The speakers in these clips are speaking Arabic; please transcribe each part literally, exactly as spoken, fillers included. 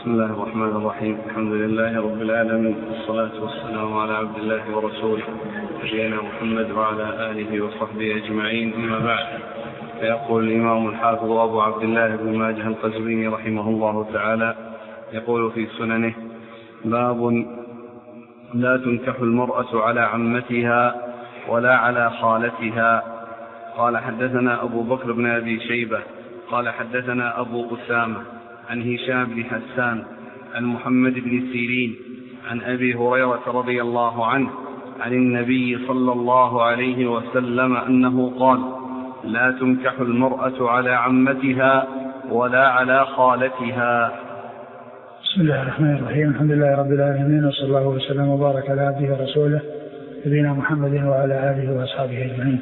بسم الله الرحمن الرحيم. الحمد لله رب العالمين، والصلاة والسلام على عبد الله ورسوله نبينا محمد وعلى آله وصحبه أجمعين، أما بعد. فيقول الإمام الحافظ أبو عبد الله بن ماجه القزويني رحمه الله تعالى يقول في سننه: باب لا تنكح المرأة على عمتها ولا على خالتها. قال: حدثنا أبو بكر بن أبي شيبة قال: حدثنا أبو أسامة عن هشام بن حسان عن محمد بن سيرين عن أبي هريرة رضي الله عنه عن النبي صلى الله عليه وسلم أنه قال: لا تنكح المرأة على عمتها ولا على خالتها. بسم الله الرحمن الرحيم. الحمد لله رب العالمين، وصلى الله وسلم وبارك على عبده ورسوله نبينا محمد وعلى آله وأصحابه أجمعين.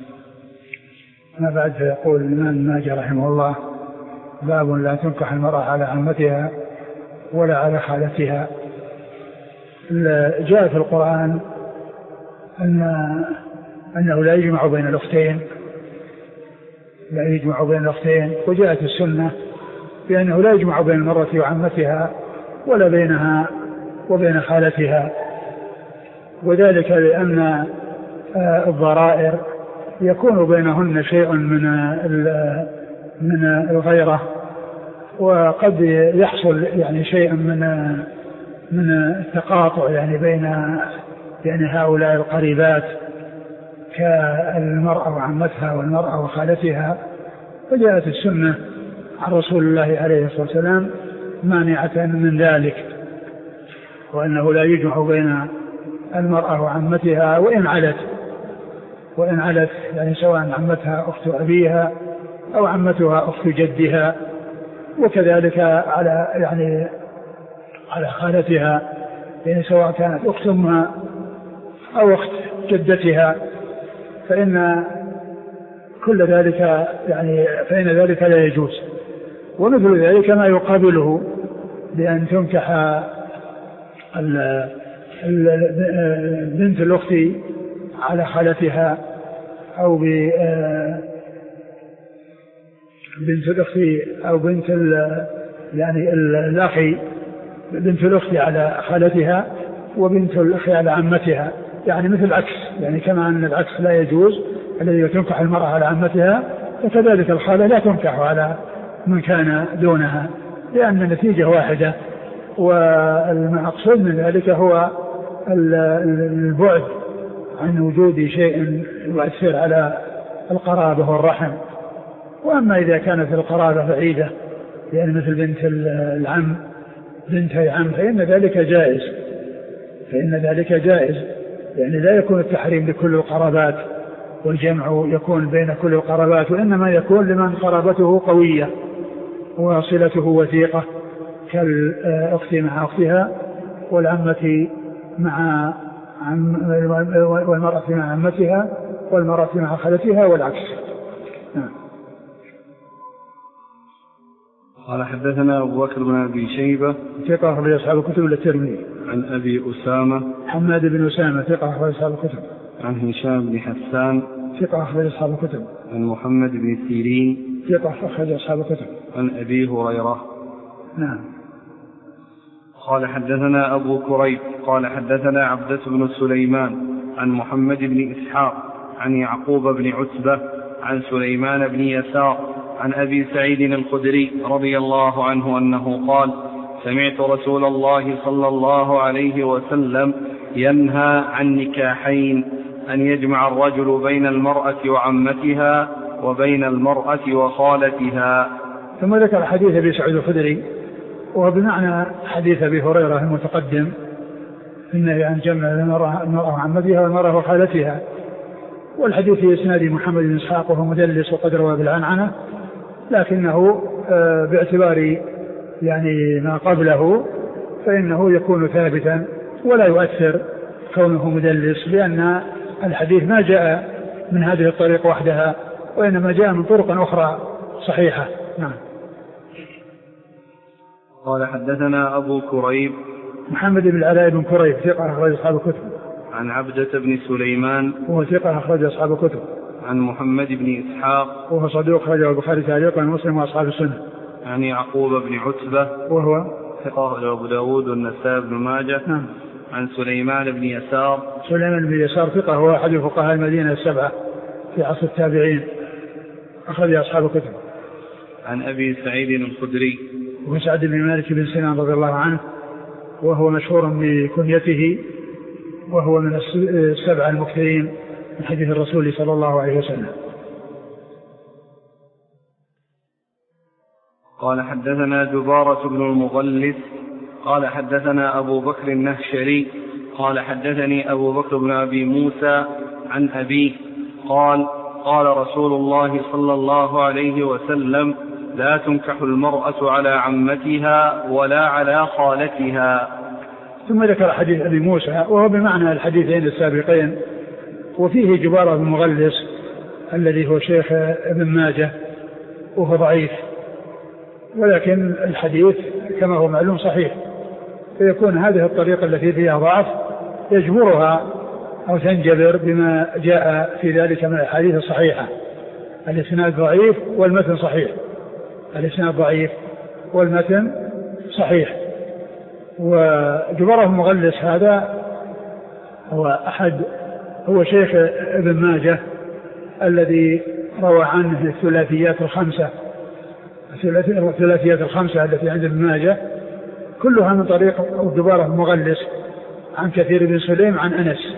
ما بعد، فيقول الإمام ماجه رحمه الله: باب لا تنكح المرأة على عمتها ولا على خالتها. جاء في القرآن أن أنه لا يجمع بين الأختين لا يجمع بين الأختين وجاءت السنة بأنه لا يجمع بين المرأة وعمتها ولا بينها وبين خالتها، وذلك لأن الضرائر يكون بينهن شيء من من الغيرة، وقد يحصل يعني شيء من من التقاطع يعني بين يعني هؤلاء القريبات كالمرأة وعمتها والمرأة وخالتها. فجاءت السنة عن رسول الله عليه الصلاة والسلام مانعة من ذلك، وأنه لا يجمع بين المرأة وعمتها وإن علت وإن علت يعني سواء عمتها أخت أبيها أو عمتها أخت جدها، وكذلك على يعني على خالتها يعني سواء كانت أخت أمها أو أخت جدتها، فإن كل ذلك يعني فإن ذلك لا يجوز. ومثل ذلك ما يقابله بأن تنكح بنت الأخت على خالتها أو بنت الأخت أو بنت يعني الأخي بنت الأخت على خالتها وبنت الأخ على عمتها، يعني مثل العكس، يعني كما أن العكس لا يجوز الذي تنكح المرأة على عمتها، فكذلك الخالة لا تنكح على من كان دونها، لأن النتيجة واحدة. والمقصود من ذلك هو البعد عن وجود شيء يؤثر على القرابة والرحم. وأما إذا كانت القرابة بعيدة يعني مثل بنت العم بنت العم فإن ذلك جائز فإن ذلك جائز يعني لا يكون التحريم لكل القرابات والجمع يكون بين كل القرابات، وإنما يكون لمن قرابته قوية وصلته وثيقة كالأخت مع أختها والعمة مع عم والمرأة مع عمتها والمرأة مع خالتها والعكس. قال: حدثنا أبو بكر بن أبي شيبة ثقة أخرج أصحاب الكتب إلا الترمذي. عن أبي أسامة حماد بن أسامة ثقة أخرج أصحاب الكتب. عن هشام بن حسان ثقة أخرج أصحاب الكتب. عن محمد بن سيرين ثقة أخرج أصحاب الكتب. عن أبي هريرة. نعم. قال: حدثنا أبو كريب قال: حدثنا عبدة بن سليمان عن محمد بن إسحاق عن يعقوب بن عتبة عن سليمان بن يسار عن أبي سعيد الخدري رضي الله عنه أنه قال: سمعت رسول الله صلى الله عليه وسلم ينهى عن نكاحين: أن يجمع الرجل بين المرأة وعمتها وبين المرأة وخالتها. ثم ذكر حديث أبي سعيد الخدري وهو بمعنى حديث أبي هريرة المتقدم، إنه عن جمع المرأة وعمتها والمرأة وخالتها. والحديث في إسناد محمد بن إسحاق وهو مدلس وقد روى بالعنعنة، لكنه باعتبار يعني ما قبله فإنه يكون ثابتا ولا يؤثر كونه مدلس، لأن الحديث ما جاء من هذه الطريق وحدها وإنما جاء من طرق أخرى صحيحة. نعم. قال: حدثنا أبو كريب محمد بن العلاء بن كريب ثقة أخرج أصحاب الكتب. عن عبدة بن سليمان وهو ثقة أخرج أصحاب الكتب. عن محمد بن إسحاق وهو صدوق أخرجه البخاري تعليقا ومسلم وأصحاب السنة. عن يعقوب بن عتبة وهو ثقة أبو داود والنسائي بن ماجه. نعم. عن سليمان بن يسار. سليمان بن يسار ثقة هو أحد فقهاء المدينة السبعة في عصر التابعين، أخرج أصحاب الكتب. عن أبي سعيد الخدري وسعد بن مالك بن سنان رضي الله عنه، وهو مشهور بكنيته، وهو من السبعة المكثرين من حديث الرسول صلى الله عليه وسلم. قال حدثنا جبارة بن المغلس قال حدثنا أبو بكر النهشري قال حدثني أبو بكر بن أبي موسى عن أبيه قال قال رسول الله صلى الله عليه وسلم لا تنكح المرأة على عمتها ولا على خالتها. ثم ذكر حديث أبي موسى وهو بمعنى الحديثين السابقين، وفيه جبارة بن المغلس الذي هو شيخ ابن ماجه وهو ضعيف، ولكن الحديث كما هو معلوم صحيح، فيكون هذه الطريقة التي فيها ضعف يجبرها أو تنجبر بما جاء في ذلك من الحديث الصحيحة. الإسناد ضعيف والمتن صحيح، الإسناد ضعيف والمتن صحيح. وجبارة المغلس هذا هو أحد هو شيخ ابن ماجه الذي روى عنه الثلاثيات الخمسة الثلاثيات الخمسة التي عند ابن ماجه كلها من طريق جبارة المغلس عن كثير بن سليم عن أنس.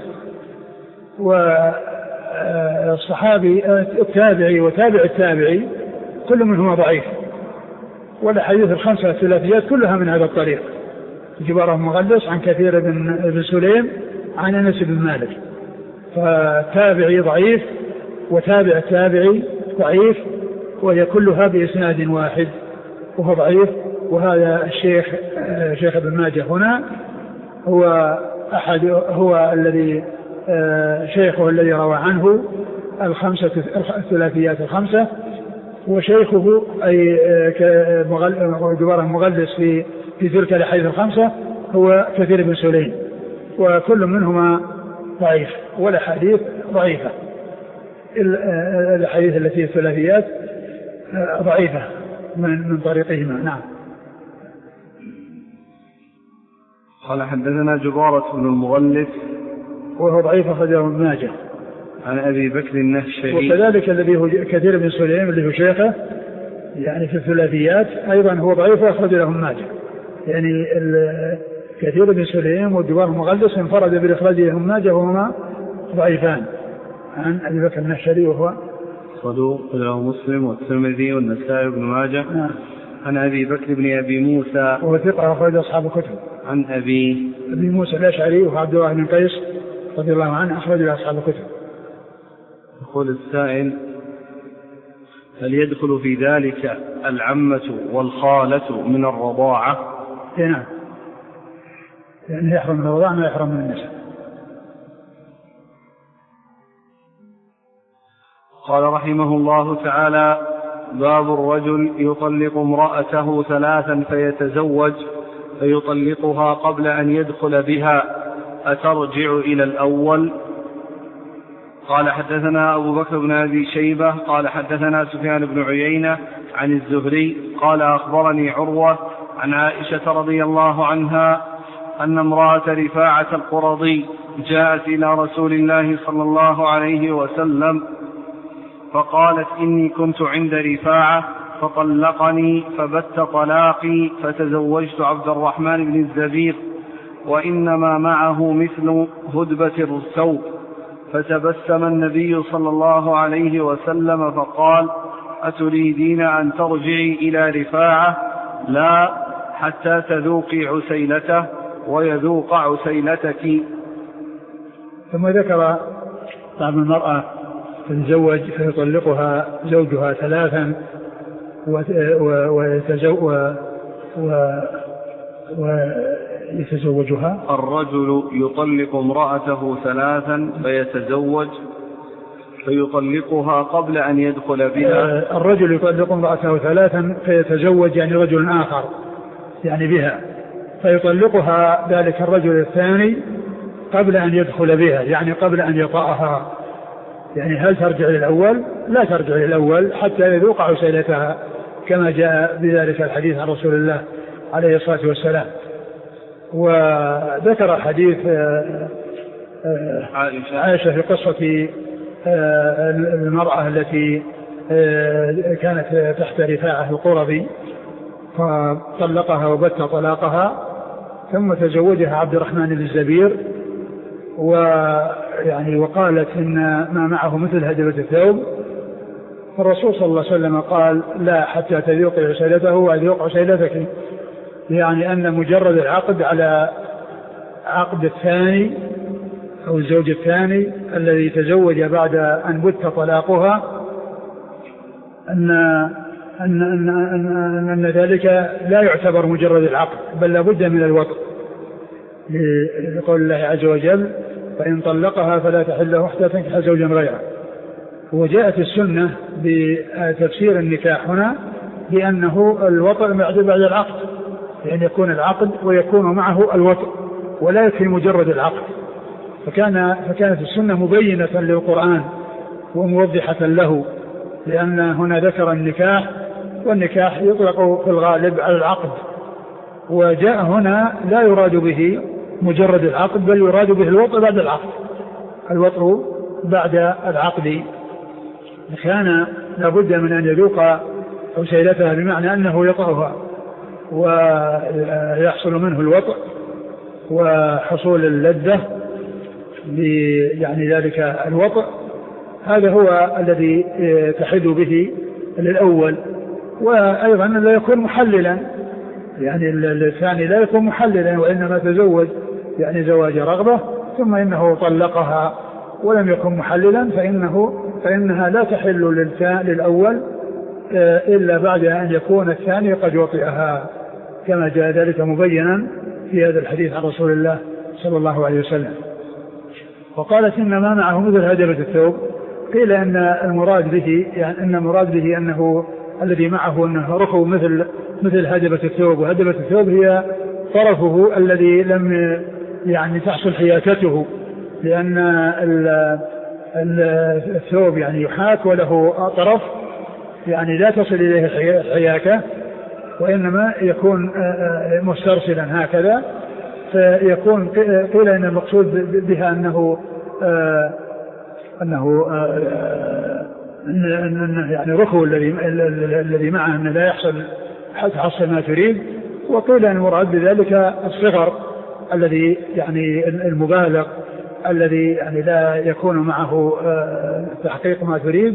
والصحابي التابعي وتابع التابعي كل منهما ضعيف، والحديث الخمسة الثلاثيات كلها من هذا الطريق، جبارة المغلس عن كثير بن سليم عن أنس بن مالك. فتابعي ضعيف وتابع التابعي ضعيف، وهي كلها بإسناد واحد وهو ضعيف. وهذا الشيخ شيخ ابن ماجه هنا هو أحد هو الذي شيخه الذي روى عنه الخمسة الثلاثيات الخمسة، وشيخه أي جبارة المغلس في في تلك الأحاديث الخمسة هو كثير بن سليم، وكل منهما ضعيف والأحاديث ضعيفة. الأحاديث التي الثلاثيات ضعيفة من من طريقهما. نعم. قال حدثنا جبارة بن المغلس وهو ضعيف أخرجه ابن ماجه. عن أبي بكر النهشري وكذلك الذي هو كثير بن سليم اللي هو شيخه يعني في الثلاثيات أيضا هو ضعيف وأخرج له ابن ماجه. يعني كثير بن سليم وجبارة المغلس انفرد بالإخراج له ابن ماجه وهما ضعيفان. عن أبي بكر النهشري وهو صدوق له مسلم والترمذي والنسائي بن ماجه. نعم. عن أبي بكر بن أبي موسى وهو ثقة أخرج أصحاب الكتب. عن أبي أبي موسى الأشعري وهو عبد الله بن قيس رضي الله عنه أخرج أصحاب الكتب. يقول السائل هل يدخل في ذلك العمة والخالة من الرضاعة؟ نعم، يعني يحرم من الرضاعة ما يحرم من النسب. قال رحمه الله تعالى باب الرجل يطلق امرأته ثلاثا فيتزوج فيطلقها قبل أن يدخل بها أترجع إلى الأول؟ قال حدثنا أبو بكر بن أبي شيبة قال حدثنا سفيان بن عيينة عن الزهري قال أخبرني عروة عن عائشة رضي الله عنها أن امرأة رفاعة القرظي جاءت إلى رسول الله صلى الله عليه وسلم فقالت إني كنت عند رفاعة فطلقني فبت طلاقي فتزوجت عبد الرحمن بن الزبير وإنما معه مثل هدبة الثوب. فتبسم النبي صلى الله عليه وسلم فقال أتريدين أن ترجعي إلى رفاعة؟ لا، حتى تذوقي عسيلته ويذوق عسيلتك. ثم ذكر طعم المرأة تتزوج فيطلقها زوجها ثلاثا ويتزوجها. الرجل يطلق امرأته ثلاثا فيتزوج فيطلقها قبل أن يدخل بها. الرجل يطلق امرأته ثلاثا فيتزوج يعني رجل آخر يعني بها، فيطلقها ذلك الرجل الثاني قبل أن يدخل بها يعني قبل أن يطأها. يعني هل ترجع للأول؟ لا ترجع للأول حتى يذوق عسيلتها كما جاء بذلك الحديث عن رسول الله عليه الصلاة والسلام. وذكر حديث عائشة في قصة المرأة التي كانت تحت رفاعة القرظي فطلقها وبت طلاقها ثم تزوجها عبد الرحمن بن الزبير، ويعني وقالت إن ما معه مثل هدبة الثوب، فالرسول صلى الله عليه وسلم قال لا حتى تذوقي عسيلته وأذوق عسيلتك، يعني أن مجرد العقد على عقد الثاني أو الزوج الثاني الذي تزوج بعد أن بت طلاقها أن أن أن أن, أن ذلك لا يعتبر مجرد العقد بل لابد من الوطء، لقول الله عز وجل فإن طلقها فلا تحل له حتى تنكح زوجا غيره. وجاءت السنة بتفسير النكاح هنا بأنه الوطء بعد العقد، لأن يكون العقد ويكون معه الوطء ولا يكفي مجرد العقد. فكان فكانت السنة مبينة للقرآن وموضحة له، لأن هنا ذكر النكاح، والنكاح يطلق في الغالب على العقد، وجاء هنا لا يراد به مجرد العقد بل يراد به الوطء بعد العقد، الوطء بعد العقد. كان لابد من أن يذوق عسيلتها بمعنى أنه يطأها ويحصل منه الوطء وحصول اللذة يعني ذلك الوطء، هذا هو الذي تحد به للأول. وأيضا لا يكون محللا، يعني الثاني لا يكون محللا وإنما تزوج يعني زواج رغبة ثم إنه طلقها ولم يكن محللا، فإنه فإنها لا تحل للأول إلا بعد أن يكون الثاني قد وطئها، كما جاء ذلك مبينا في هذا الحديث عن رسول الله صلى الله عليه وسلم. وقالت إن ما معه مثل هدبة الثوب، قيل أن المراد به يعني أن المراد به أنه الذي معه أنه ركب مثل مثل هدبة الثوب، وهدبة الثوب هي طرفه الذي لم يعني تحصل حياكته، لأن الثوب يعني يحاك وله طرف يعني لا تصل إليه الحياكة، وإنما يكون مسترسلا هكذا، فيكون قيل أن المقصود بها أنه آه أنه آه أنه يعني ركوب الذي الذي معه أنه لا يحصل حتى حصل ما تريد. وقيل أن المراد بذلك الصغر الذي يعني المبالغ الذي يعني لا يكون معه آه تحقيق ما تريد،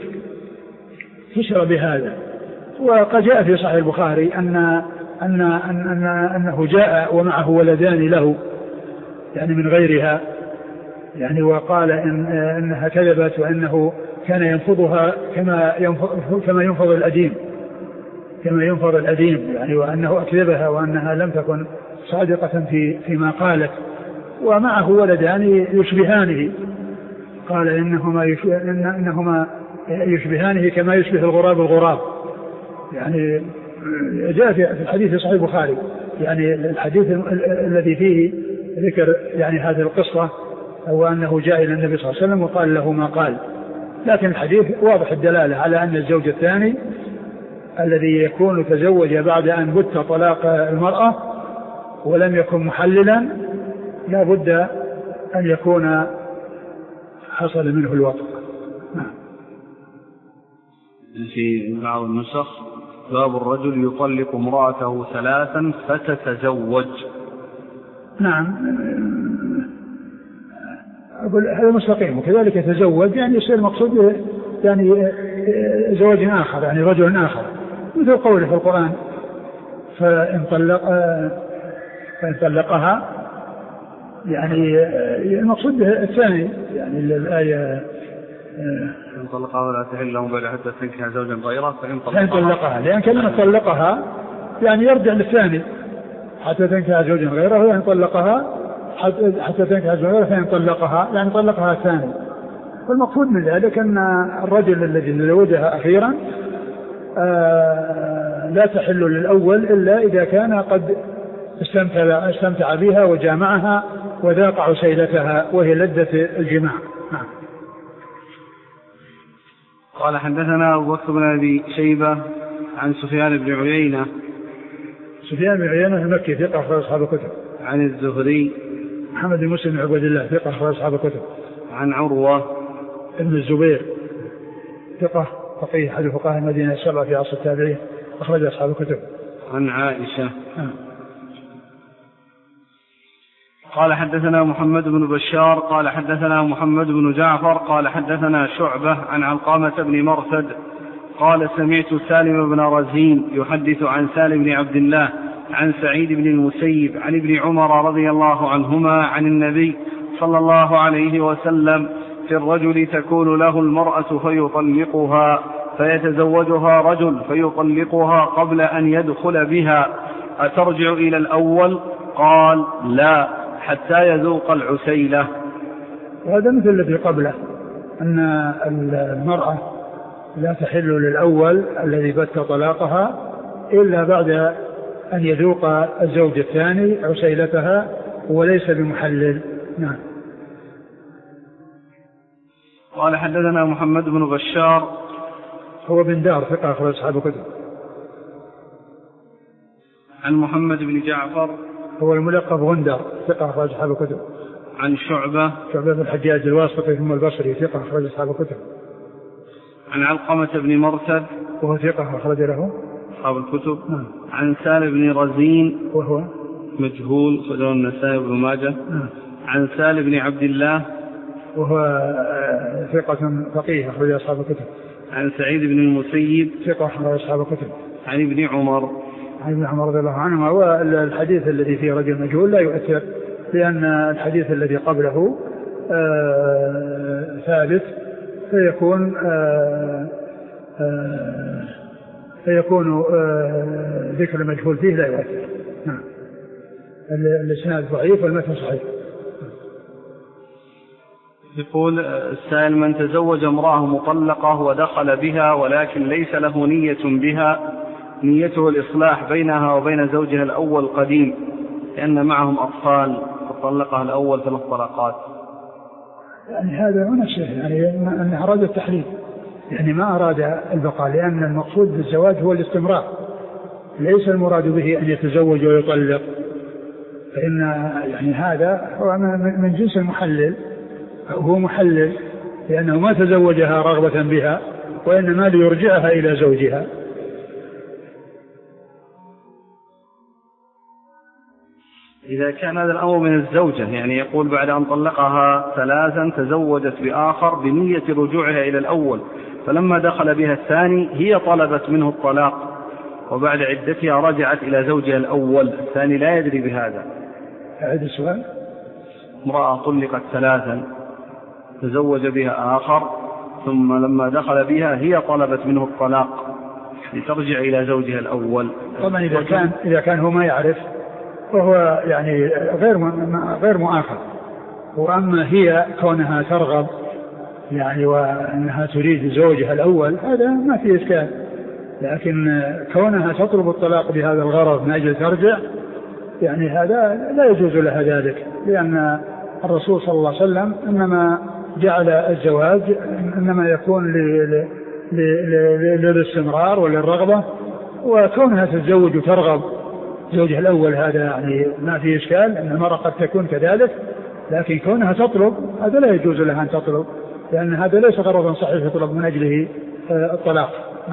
فشر بهذا. وقد جاء في صحيح البخاري أن أن أن أنه جاء ومعه ولدان له يعني من غيرها، يعني وقال إن أنها كذبت وأنه كان ينفضها كما ينفض كما ينفض الأديم كما ينفض الأديم يعني وأنه أكذبها وأنها لم تكن صادقة في فيما قالت. ومعه ولدان يشبهانه، قال إنهما يشبه إنهما يشبهانه كما يشبه الغراب الغراب، يعني جاء في الحديث في صحيح البخاري يعني الحديث الذي فيه ذكر يعني هذه القصة، هو أنه جاء إلى النبي صلى الله عليه وسلم وقال له ما قال، لكن الحديث واضح الدلالة على أن الزوج الثاني الذي يكون تزوج بعد أن بت طلاق المرأة ولم يكن محللا لا بد أن يكون حصل منه الوطء. في بعض النسخ باب الرجل يطلق امرأته ثلاثا فتتزوج. نعم أقول هذا مستقيم، وكذلك يتزوج يعني يصير المقصود يعني زواج آخر يعني رجل آخر، مثل قوله في القرآن فإن طلق فإن طلقها يعني المقصود الثاني يعني الآية إن طلقها ولا تحل له بعد حتى تنكح زوجا غيره فإن طلقها, طلقها لأن كلمة طلقها يعني يرجع للثاني حتى تنكح زوجا غيره، وإن طلقها حتى تنكح زوجا غيره فإن طلقها يعني طلقها الثاني. والمقصود من ذلك أن الرجل الذي تزوجها أخيرا لا تحل للأول إلا إذا كان قد استمتع, استمتع بها وجامعها وذاق عسيلتها وهي لذة الجماع. نعم. قال حدثنا أبو بكر بن أبي شيبة عن سفيان بن عيينة سفيان بن عيينة المكي ثقة أخرج أصحاب الكتب. عن الزهري محمد بن مسلم بن عبد الله ثقة أخرج أصحاب الكتب. عن عروة ابن الزبير ثقة فقيه أحد فقهاء المدينة السبعة في عصر التابعين أخرج أصحاب الكتب. عن عائشة آه. قال حدثنا محمد بن بشار قال حدثنا محمد بن جعفر قال حدثنا شعبة عن علقمة بن مرثد قال سمعت سالم بن رزين يحدث عن سالم بن عبد الله عن سعيد بن المسيب عن ابن عمر رضي الله عنهما عن النبي صلى الله عليه وسلم في الرجل تكون له المرأة فيطلقها فيتزوجها رجل فيطلقها قبل أن يدخل بها أترجع إلى الأول؟ قال لا حتى يذوق العسيلة. وهذا مثل الذي قبله أن المرأة لا تحل للأول الذي بت طلاقها إلا بعد أن يذوق الزوج الثاني عسيلتها وليس بمحلل. نعم. قال حدثنا محمد بن بشار هو بن دار ثقة أخرج أصحاب الكتب. عن محمد بن جعفر هو الملقب غندر ثقة أخرج أصحاب الكتب. عن شعبة شعبة بن الحجاج الواسطي ثم البصري ثقة أخرج أصحاب الكتب. عن علقمة بن مرثد وهو ثقة أخرج له أصحاب الكتب. نعم. عن سالم بن رزين وهو مجهول خرجه النسائي بن ماجه. نعم. عن سالم بن عبد الله وهو ثقة فقيه أخرج أصحاب الكتب. عن سعيد بن المسيب ثقة أخرج أصحاب الكتب. عن ابن عمر عن ابن عمر رضي الله عنهما. والحديث الذي فيه رجل مجهول لا يؤثر لأن الحديث الذي قبله آه ثابت فيكون آه آه فيكون آه ذكر المجهول فيه لا يؤثر. نعم. الإسناد ضعيف والمتن صحيح. يقول السائل من تزوج امرأة مطلقة ودخل بها ولكن ليس له نية بها نيته الإصلاح بينها وبين زوجها الأول قديم لأن معهم أطفال فطلقها الأول ثلاث طلقات. يعني هذا هو نفسه يعني أن أراد التحليل يعني ما أراد البقاء لأن المقصود بالزواج هو الاستمرار ليس المراد به أن يتزوج ويطلق فإن يعني هذا هو من جنس المحلل هو محلل لأنه ما تزوجها رغبة بها وإنما ليرجعها إلى زوجها. إذا كان هذا الأمر من الزوجة يعني يقول بعد أن طلقها ثلاثا تزوجت بآخر بنية رجوعها إلى الأول فلما دخل بها الثاني هي طلبت منه الطلاق وبعد عدتها رجعت إلى زوجها الأول الثاني لا يدري بهذا. أعيد السؤال. امرأة طلقت ثلاثا تزوج بها آخر ثم لما دخل بها هي طلبت منه الطلاق لترجع إلى زوجها الأول. طبعا إذا كان إذا كان هو ما يعرف وهو يعني غير غير مؤاخذ وأما هي كونها ترغب يعني وأنها تريد زوجها الأول هذا ما فيه إشكال لكن كونها تطلب الطلاق بهذا الغرض من أجل ترجع يعني هذا لا يجوز لها ذلك لأن الرسول صلى الله عليه وسلم إنما جعل الزواج إنما يكون للاستمرار وللرغبة وكونها تتزوج وترغب زوجها الأول هذا يعني ما فيه إشكال أن المرأة قد تكون كذلك لكن كونها تطلب هذا لا يجوز لها أن تطلب لأن هذا ليس غرضا صحيح يطلب من أجله الطلاق.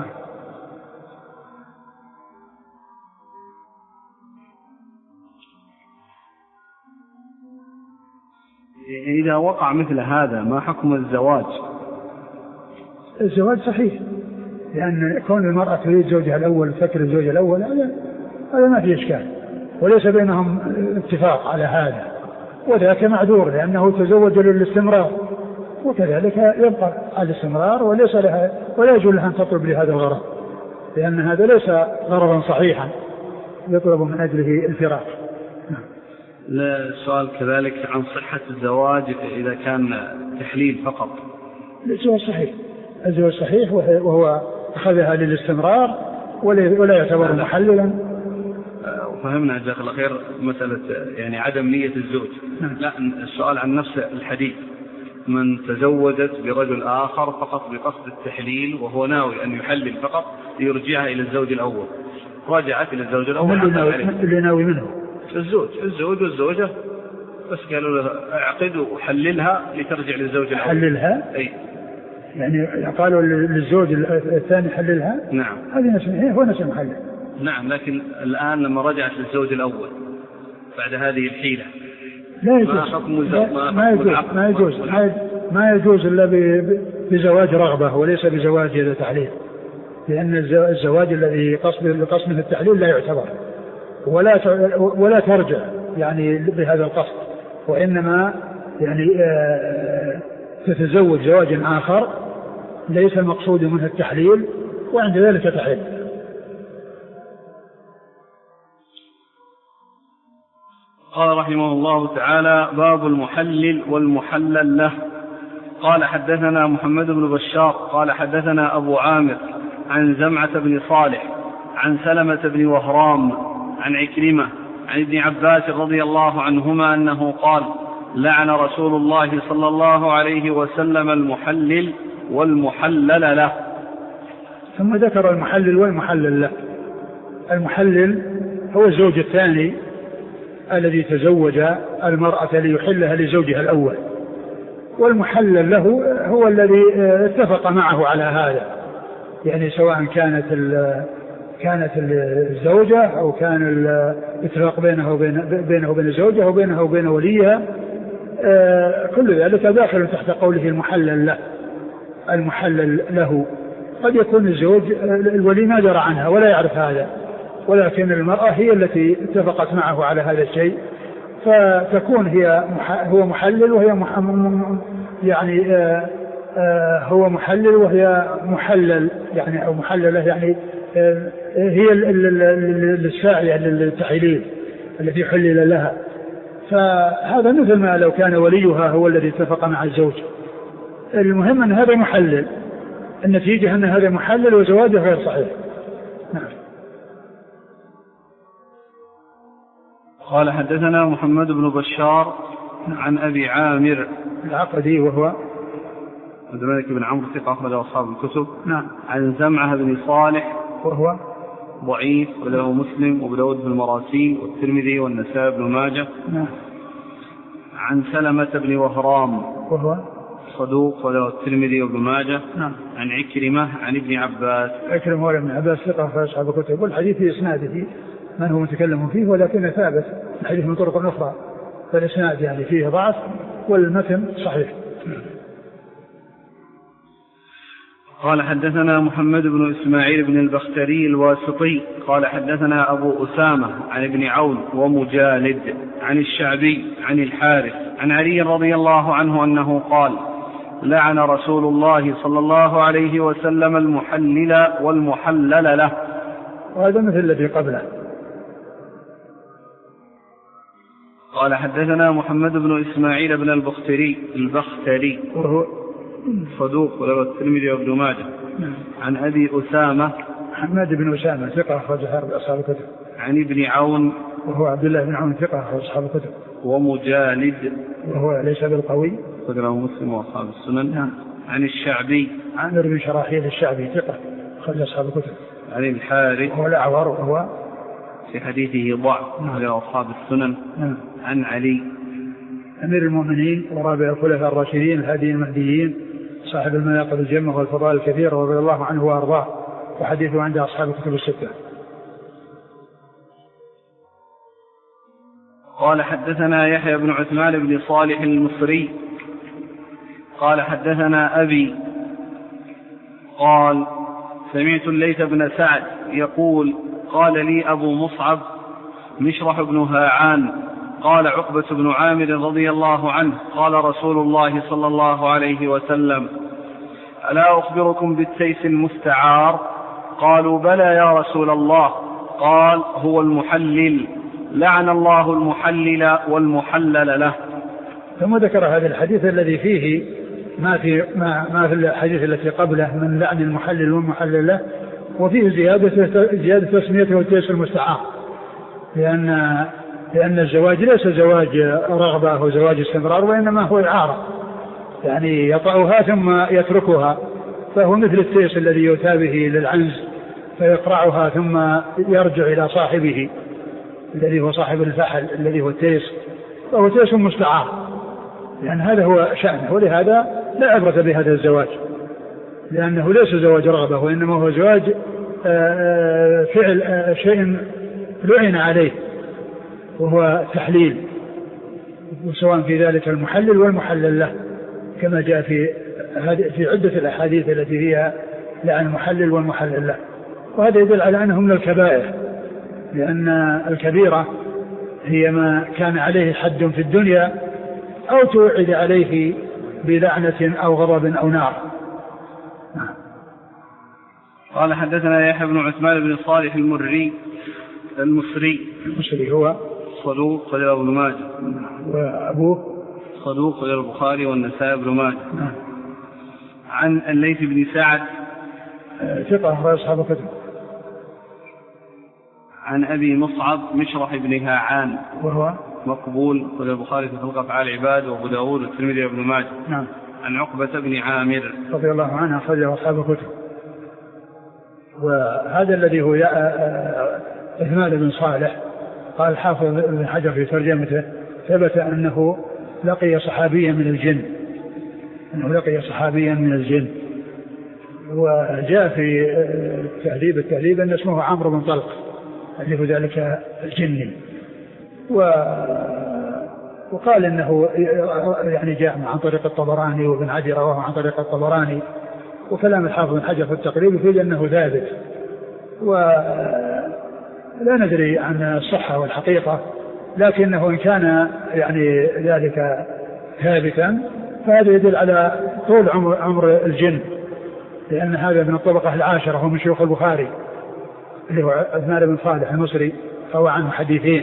إذا وقع مثل هذا ما حكم الزواج؟ الزواج صحيح لأن كون المرأة تريد زوجها الأول وتكره زوجها الأول هذا هذا ما فيه إشكال وليس بينهم اتفاق على هذا وذاك معذور لأنه تزوج للاستمرار وكذلك يبقى على الاستمرار وليس لها ولا يجوز لها أن تطلب لهذا الغرض لأن هذا ليس غرضا صحيحا يطلب من أجله الفراق. السؤال كذلك عن صحة الزواج إذا كان تحليل فقط. الزواج صحيح الزواج صحيح وهو أخذها للاستمرار ولا يعتبر محللا. وفهمنا جزاك الله خير مسألة يعني عدم نية الزوج. لا السؤال عن نفس الحديث من تزوجت برجل آخر فقط بقصد التحليل وهو ناوي أن يحلل فقط ليرجعها إلى الزوج الأول رجعت إلى الزوج الأول. من اللي ناوي منه؟ الزوج الزوج والزوجة، بس قالوا له اعقد وحللها لترجع للزوج الأول. حللها؟ أي يعني قالوا للزوج الثاني حللها؟ نعم. هذه نسميه هو نسم محلل. نعم، لكن الآن لما رجعت للزوج الأول بعد هذه الحيلة لا يجوز، ما, ما يجوز ما يجوز ما يجوز إلا بزواج رغبة وليس بزواج تعليل، لأن الزواج الذي قصد قصده التحليل لا يعتبر ولا ولا ترجع يعني بهذا القصد، وإنما يعني تتزوج زواج آخر ليس المقصود منه التحليل وعند ذلك تحل. قال رحمه الله تعالى: باب المحلل والمحلل له. قال حدثنا محمد بن بشار قال حدثنا أبو عامر عن زمعة بن صالح عن سلمة بن وهرام عن عكرمة عن ابن عباس رضي الله عنهما أنه قال: لعن رسول الله صلى الله عليه وسلم المحلل والمحلل له. ثم ذكر المحلل والمحلل له. المحلل هو الزوج الثاني الذي تزوج المرأة ليحلها لزوجها الأول، والمحلل له هو الذي اتفق معه على هذا، يعني سواء كانت كانت الزوجة أو كان الاتفاق بينه وبين بينه وبين الزوجة أو بينه وبين وليها، كل ذلك داخل تحت قوله المحلل له. المحلل له قد يكون الزوج الولي ما درى عنها ولا يعرف هذا، ولكن المرأة هي التي اتفقت معه على هذا الشيء، فتكون هي هو محلل وهي يعني آآ آآ هو محلل وهي محلل يعني أو محللة يعني هي الساعية للتحليل التي حلل لها. فهذا مثل ما لو كان وليها هو الذي اتفق مع الزوج. المهم أن هذا محلل، النتيجة أن هذا محلل وزواجه غير صحيح. نعم. قال حدثنا محمد بن بشار عن أبي عامر العقدي وهو عبد الملك بن عمرو ثقة أخرج أصحاب الكتب. نعم. عن زمعة بن صالح وهو ضعيف وله مسلم وابو داود بن المراسي والترمذي والنسائي بن ماجه. نعم. عن سلمة بن وهرام وهو صدوق وله الترمذي وابن ماجه. نعم. عن عكرمة عن ابن عباس. عكرمة ولا ابن عباس ثقة أخرج أصحاب الكتب، والحديث في إسناده من هو متكلم فيه ولكن ثابت الحديث من طرق أخرى، فالإسناد يعني فيه ضعف والمتن صحيح. قال حدثنا محمد بن إسماعيل بن البختري الواسطي قال حدثنا أبو أسامة عن ابن عون ومجالد عن الشعبي عن الحارث عن علي رضي الله عنه أنه قال: لعن رسول الله صلى الله عليه وسلم المحلل والمحلل له. وهذا مثل الذي قبله. قال حدثنا محمد بن إسماعيل بن البختري البختري وهو صدوق وله الترمذي وابن ماجه. عن أبي أسامة محمد بن أسامة ثقة أخرج أصحاب الكتب. عن ابن عون وهو عبد الله بن عون ثقة أخرج أصحاب الكتب. ومجالد وهو ليس بالقوي أخرجه مسلم وأصحاب السنن. نعم. عن الشعبي عامر بن شراحيل الشعبي ثقة أخرج أصحاب الكتب. عن الحارث وهو الأعور وهو في حديثه ضعف أخرجه أصحاب السنن. نعم. عن علي أمير المؤمنين ورابع الخلفاء الراشدين الهاديين المهديين صاحب المناقب الجمة والفضائل الكثيرة رضي الله عنه وأرضاه، وحديثه عند أصحاب الكتب الستة. قال حدثنا يحيى بن عثمان بن صالح المصري قال حدثنا أبي قال: سمعت الليث بن سعد يقول: قال لي أبو مصعب مشرح بن هاعان قال عقبة بن عامر رضي الله عنه: قال رسول الله صلى الله عليه وسلم: ألا أخبركم بالتيس المستعار؟ قالوا: بلى يا رسول الله. قال: هو المحلل، لعن الله المحلل والمحلل له. ثم ذكر هذا الحديث الذي فيه ما في ما, ما في الحديث التي قبله من لعن المحلل والمحلل له، وفيه زيادة زيادة تسميته التيس المستعار، لأن لأن الزواج ليس زواج رغبة أو زواج استمرار، وإنما هو إعارة، يعني يطأها ثم يتركها، فهو مثل التيس الذي يؤتى به للعنز فيقرعها ثم يرجع إلى صاحبه الذي هو صاحب الفحل الذي هو التيس، فهو تيس مستعار، لأن هذا هو شأنه. ولهذا لا عبرة بهذا الزواج، لأنه ليس زواج رغبة، وإنما هو زواج فعل شيء لعن عليه وهو تحليل، وسواء في ذلك المحلل والمحلل له، كما جاء في في عدة الأحاديث التي فيها لعن المحلل والمحلل له. وهذا يدل على أنه من الكبائر، لأن الكبيرة هي ما كان عليه حد في الدنيا أو توعد عليه بلعنة أو غضب أو نار. قال حدثنا يحيى بن عثمان بن صالح المري المصري المصري هو صدوق خرج ابن ماجه، وأبوه صدوق خرج البخاري والنسائي بن ماجه. عن الليث بن سعد ثقة أخرج أصحاب الكتب. عن أبي مصعب مشرح بن هاعان وهو مقبول خرج البخاري في خلق أفعال العباد وأبو داود والترمذي وابن ماجه. نعم. عن عقبة بن عامر رضي الله عنه أخرج أصحاب الكتب. وهذا الذي هو عثمان بن صالح قال الحافظ بن حجر في ترجمته ثبت أنه لقي صحابيا من الجن، أنه لقي صحابيا من الجن. وجاء في تهذيب التهذيب أن اسمه عمرو بن طلق اللي هو ذلك الجني، و وقال إنه يعني جاء عن طريق الطبراني، وابن عدي رواه عن طريق الطبراني. وكلام الحافظ بن حجر في التقريب يفيد أنه ثابت، ولا ندري عن الصحة والحقيقة، لكنه إن كان يعني ذلك ثابتا فهذا يدل على طول عمر, عمر الجن، لأن هذا من الطبقة العاشرة، هو من شيوخ البخاري اللي هو عثمان بن صالح المصري، روى عنه حديثين.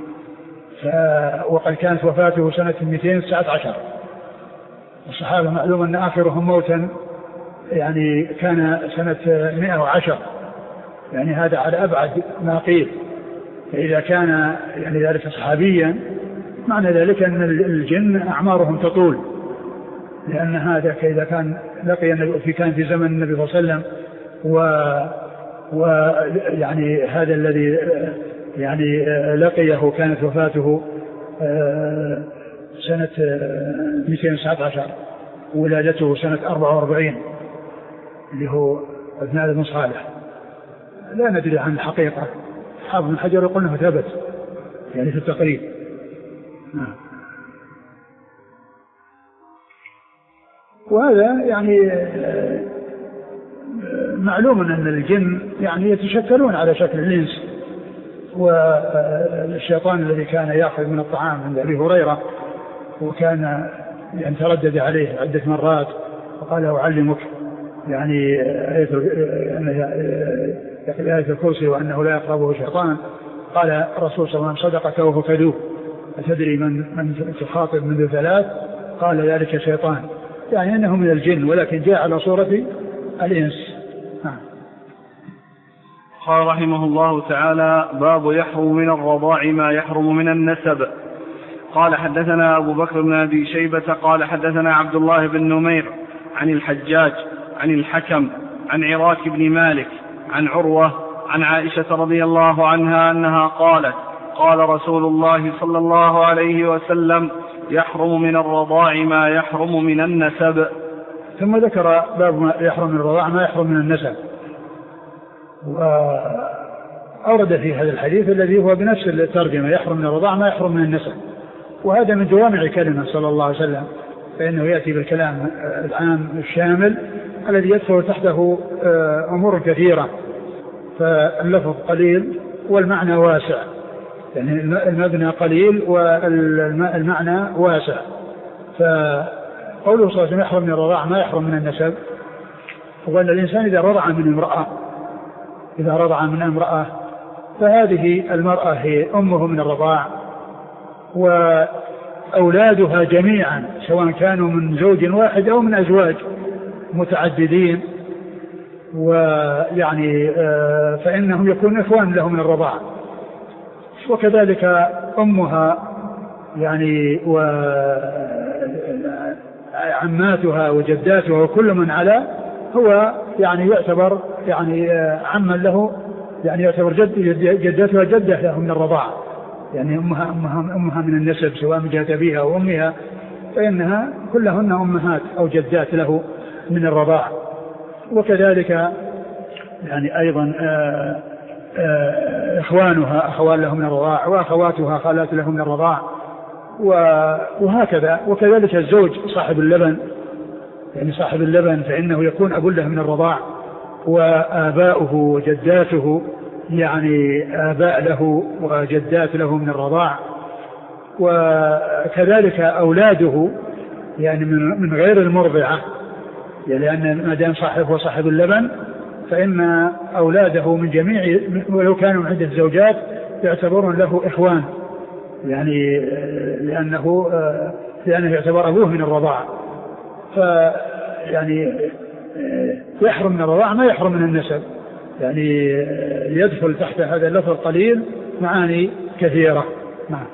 وقد كانت وفاته سنة مئتين وتسعة عشر. الصحابة معلوم أن آخرهم موتا يعني كان سنة مئة وعشر، يعني هذا على أبعد ما قيل. فإذا كان يعني ذلك صحابيا معنى ذلك أن الجن أعمارهم تطول، لأن هذا إذا كان لقي النبي في كان في زمن النبي صلى الله عليه وسلم، و ويعني هذا الذي يعني لقيه كانت وفاته سنة مئتين وتسعة عشر، ولادته سنة أربعة وأربعين اللي هو عثمان بن صالح. لا ندري عن الحقيقة، حافظ بن حجر يقول انه ثبت يعني في التقريب. وهذا يعني معلوم أن الجن يعني يتشكلون على شكل الإنس، والشيطان الذي كان يأخذ من الطعام عند أبي هريرة وكان يعني تردد عليه عدة مرات وقال أعلمك يعني آية الكرسي وأنه لا يقربه شيطان. قال الرسول صلى الله عليه وسلم صدقك وهو كذوب، أتدري من من تخاطب منذ ثلاث؟ قال ذلك شيطان، يعني أنه من الجن ولكن جاء على صورة الإنس. قال رحمه الله تعالى: باب يحرم من الرضاع ما يحرم من النسب. قال حدثنا أبو بكر بن أبي شيبة قال حدثنا عبد الله بن نمير عن الحجاج عن الحكم عن عراك بن مالك عن عروة عن عائشة رضي الله عنها أنها قالت: قال رسول الله صلى الله عليه وسلم: يحرم من الرضاع ما يحرم من النسب. ثم ذكر باب ما يحرم من الرضاع ما يحرم من النسب، وأورد في هذا الحديث الذي هو بنفس الترجمة: يحرم من الرضاع ما يحرم من النسب. وهذا من جوامع كلمة صلى الله عليه وسلم، فإنه يأتي بالكلام العام الشامل الذي يدخل تحته أمور كثيرة، فاللفظ قليل والمعنى واسع، يعني المبنى قليل والمعنى واسع. فقوله صلى الله عليه وسلم: يحرم من الرضاع ما يحرم من النسب، هو أن الإنسان إذا رضع من امرأة إذا رضع من امرأة فهذه المرأة هي أمه من الرضاع، وأولادها جميعا سواء كانوا من زوج واحد أو من أزواج متعددين، ويعني فإنهم يكون إخوان له من الرضاع. وكذلك أمها يعني وعماتها وجداتها وكل من على هو يعني يعتبر يعني عما له، يعني يعتبر جد جدتها جدة له من الرضاعة، يعني أمها, أمها, أمها من النسب سواء من جهة أبيها أو أمها، فإنها كلهن أمهات أو جدات له من الرضاعة. وكذلك يعني أيضا آآ آآ إخوانها أخوان له من الرضاعة، وأخواتها خالات له من الرضاعة، وهكذا. وكذلك الزوج صاحب اللبن، يعني صاحب اللبن فإنه يكون أب له من الرضاع، وآباؤه وجداته يعني آباء له وجدات له من الرضاع. وكذلك أولاده يعني من غير المرضعة، يعني لأن ما دام صاحبه صاحب اللبن فإن أولاده من جميع ولو كانوا من عدة زوجات يعتبرون له إخوان، يعني لأنه لأنه يعتبر أبوه من الرضاعة، فيعني يحرم من الرضاعة ما يحرم من النسب، يعني يدخل تحت هذا اللفظ القليل معاني كثيرة. نعم.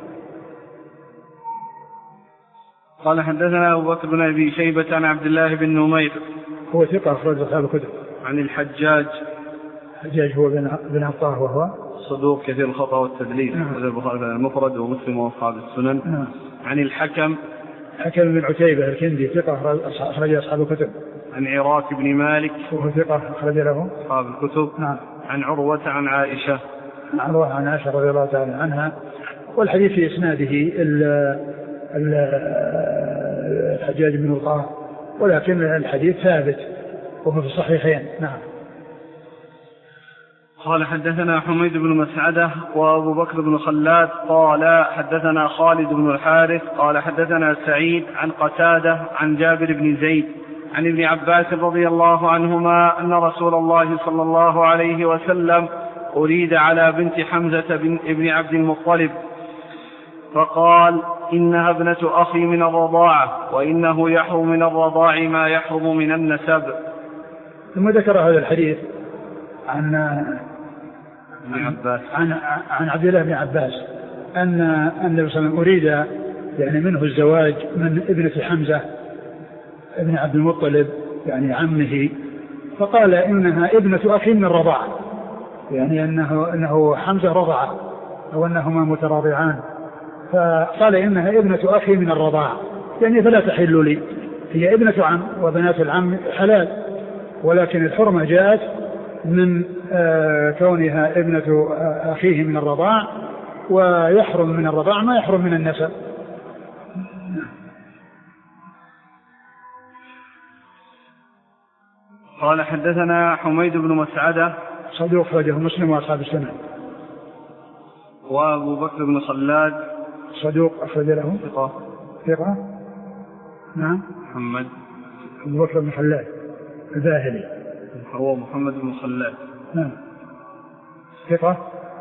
قال حدثنا أبو بكر بن أبي شيبة عن عبد الله بن نمير هو ثقة أخرج أصحاب الكتب. عن الحجاج الحجاج هو بن عطار وهو صدوق كثير الخطأ والتدليس، هذا البخاري المفرد ومسلم وأصحاب السنن. نعم. عن الحكم حكم بن عتيبة الكندي ثقة أخرج أصحاب الكتب. عن عراك بن مالك وهو ثقة أخرج له أصحاب الكتب. نعم. عن عروة عن عائشة عن عروة عن عائشة رضي الله تعالى عنها. والحديث في إسناده الحجاج بن القاه، ولكن الحديث ثابت وهو في الصحيحين. نعم. قال حدثنا حميد بن مسعدة وأبو بكر بن خلاد قال حدثنا خالد بن الحارث قال حدثنا سعيد عن قتادة عن جابر بن زيد عن ابن عباس رضي الله عنهما أن رسول الله صلى الله عليه وسلم أريد على بنت حمزة بن ابن عبد المطلب فقال إنها ابنة أخي من الرضاعة وإنه يحرم من الرضاع ما يحرم من النسب. ثم ذكر هذا الحديث عن عن عباس عن عن عبد الله بن عباس أن النبي صلى الله عليه وسلم أريد يعني منه الزواج من ابنة حمزة ابن عبد المطلب يعني عمه، فقال إنها ابنة أخي من الرضاعة، يعني أنه أنه حمزة رضعه أو أنهما متراضعان، فقال إنها ابنة أخي من الرضاعة، يعني فلا تحل لي، هي ابنة عم وبنات العم حلال، ولكن الحرمة جاءت من آه كونها ابنة آه أخيه من الرضاع، ويحرم من الرضاع ما يحرم من النسب. قال حدثنا حميد بن مسعدة صدوق أخرجه مسلم وأصحاب السنن. وأبو بكر بن خلاد صدوق أخرج له ثقة ثقة نعم. محمد أبو بكر بن خلاد الباهلي هو محمد بن خلاد نعم ثقة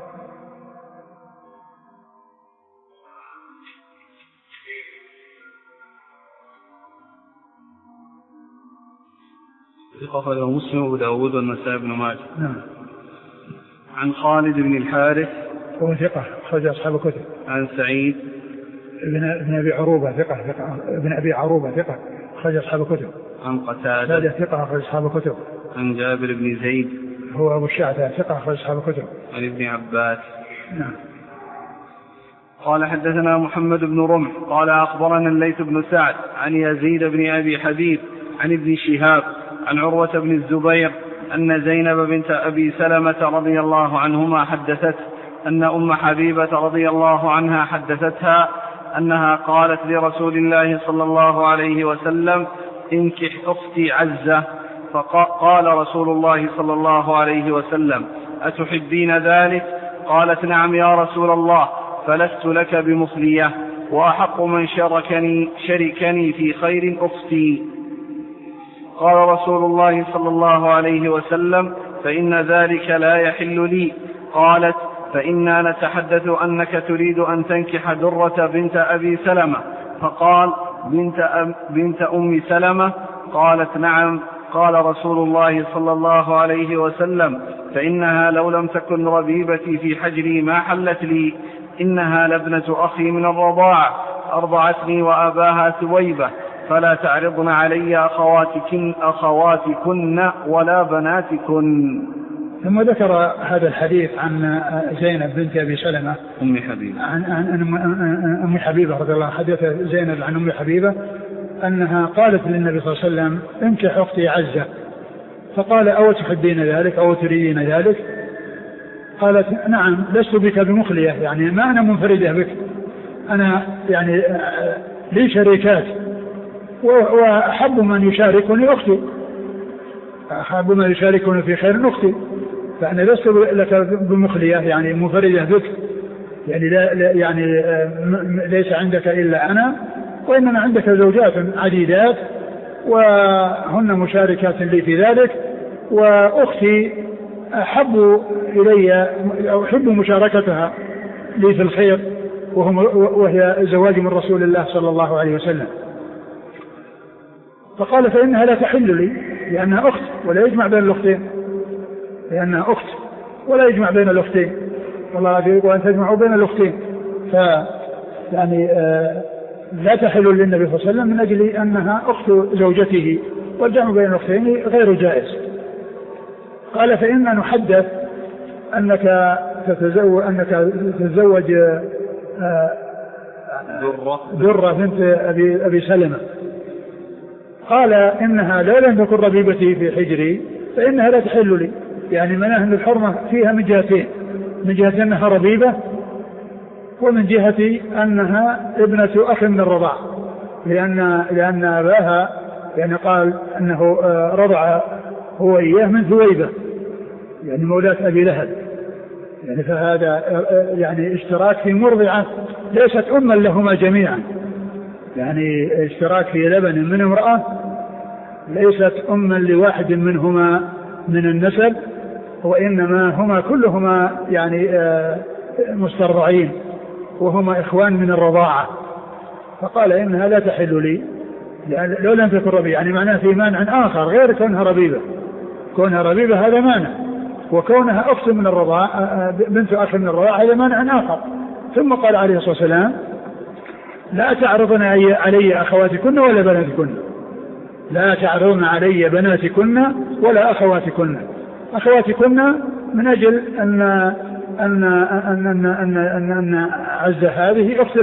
ثقة أخرجه مسلم وأبو داود والنسائي بن ماجه. نعم. عن خالد بن الحارث هو ثقة أخرج أصحاب الكتب. عن سعيد ابن ابن أبي عروبة ثقة ثقة ابن أبي عروبة ثقة أخرج أصحاب الكتب. عن قتادة هذا ثقة أخرج أصحاب الكتب. عن جابر بن زيد هو أبو الشعثة ثقة أخرج أصحاب الكتب. عن ابن عباس. نعم. قال حدثنا محمد بن رمح قال أخبرنا الليث بن سعد عن يزيد بن أبي حبيب عن ابن شهاب عن عروة بن الزبير أن زينب بنت أبي سلمة رضي الله عنهما حدثت أن أم حبيبة رضي الله عنها حدثتها أنها قالت لرسول الله صلى الله عليه وسلم انكح أختي عزة، فقال رسول الله صلى الله عليه وسلم أتحبين ذلك؟ قالت نعم يا رسول الله، فلست لك بمخلية، وأحق من شركني, شركني في خير أختي. قال رسول الله صلى الله عليه وسلم فإن ذلك لا يحل لي. قالت فإنا نتحدث أنك تريد أن تنكح درة بنت أبي سلمة، فقال بنت, أم بنت أم سلمة؟ قالت نعم. قال رسول الله صلى الله عليه وسلم فإنها لو لم تكن ربيبتي في حجري ما حلت لي، إنها لابنة أخي من الرضاعة أرضعتني وأباها ثويبة، فلا تعرضن علي أخواتكن, أخواتكن ولا بناتكن. ثم ذكر هذا الحديث عن زينب بنت أبي سلمة أم حبيبة عن, عن أم حبيبة رضي الله عنها. حديث زينب عن أم حبيبة أنها قالت للنبي صلى الله عليه وسلم انكح أختي عزة، فقال أو تحبين ذلك أو تريدين ذلك؟ قالت نعم لست بك بمخلية، يعني ما أنا منفردة بك، أنا يعني لي شريكات وأحب من يشاركني أختي، أحب من يشاركني في خير أختي، فأنا لست لك بمخلية يعني منفردة بك، يعني, لا يعني ليس عندك إلا أنا، وإنما عندك زوجات عديدات وهن مشاركات لي في ذلك، وأختي أحب إلي أو أحب مشاركتها لي في الخير، وهي زواج من رسول الله صلى الله عليه وسلم. فقال فإنها لا تحل لي لأنها أخت ولا يجمع بين الأختين، لأنها أخت ولا يجمع بين الأختين، والله يقول أن تجمعوا بين الأختين، ف يعني آه لا تحل للنبي صلى الله عليه وسلم من أجل أنها أخت زوجته، والجمع بين الأختين غير جائز. قال فإنا نحدث أنك تتزوج أنك تتزوج درة بنت أبي, أبي سلمة. قال إنها لا لم تكن ربيبتي في حجري فإنها لا تحل لي، يعني مناهن الحرمة فيها من جهتين، من جهة أنها ربيبة ومن جهة أنها ابنة أخ من الرضاع، لأن لأن أباها يعني قال أنه رضع هو إياه من ثويبة يعني مولاة أبي لهب، يعني فهذا يعني اشتراك في مرضعة ليست أما لهما جميعا، يعني اشتراك في لبن من امرأة ليست أما لواحد منهما من النسب، وإنما هما كلهما يعني مسترضعين وهما إخوان من الرضاعة. فقال إنها لا تحل لي لأن لو لم تكن ربيبة، يعني معناه في مانع آخر غير كونها ربيبة، كونها ربيبة هذا مانع، وكونها أخت من الرضاعة بنت أخ من الرضاعة هذا مانع آخر. ثم قال عليه الصلاة والسلام لا تعرضن علي أخواتكن ولا بناتكن، لا تعرضن علي بناتكن ولا أخواتكن. أخواتكن من أجل أن أن أن أن أن أن, أن عزة هذه أخت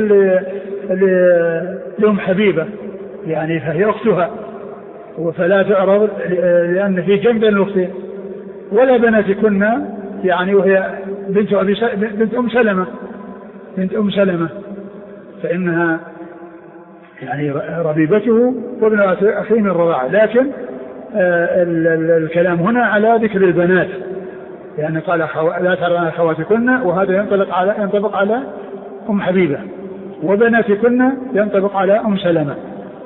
لأم حبيبة، يعني فهي أختها، فلا تعرض لأن في جنب الأختين. ولا بناتكن يعني وهي بنت أبي بنت أم سلمة بنت أم سلمة فإنها يعني ربيبته وابن أخيه من الرضاعة، لكن الكلام هنا على ذكر البنات، يعني قال لا ترى أخواتكن، وهذا ينطبق على ينطبق على أم حبيبة، وبناتكن ينطبق على أم سلمة.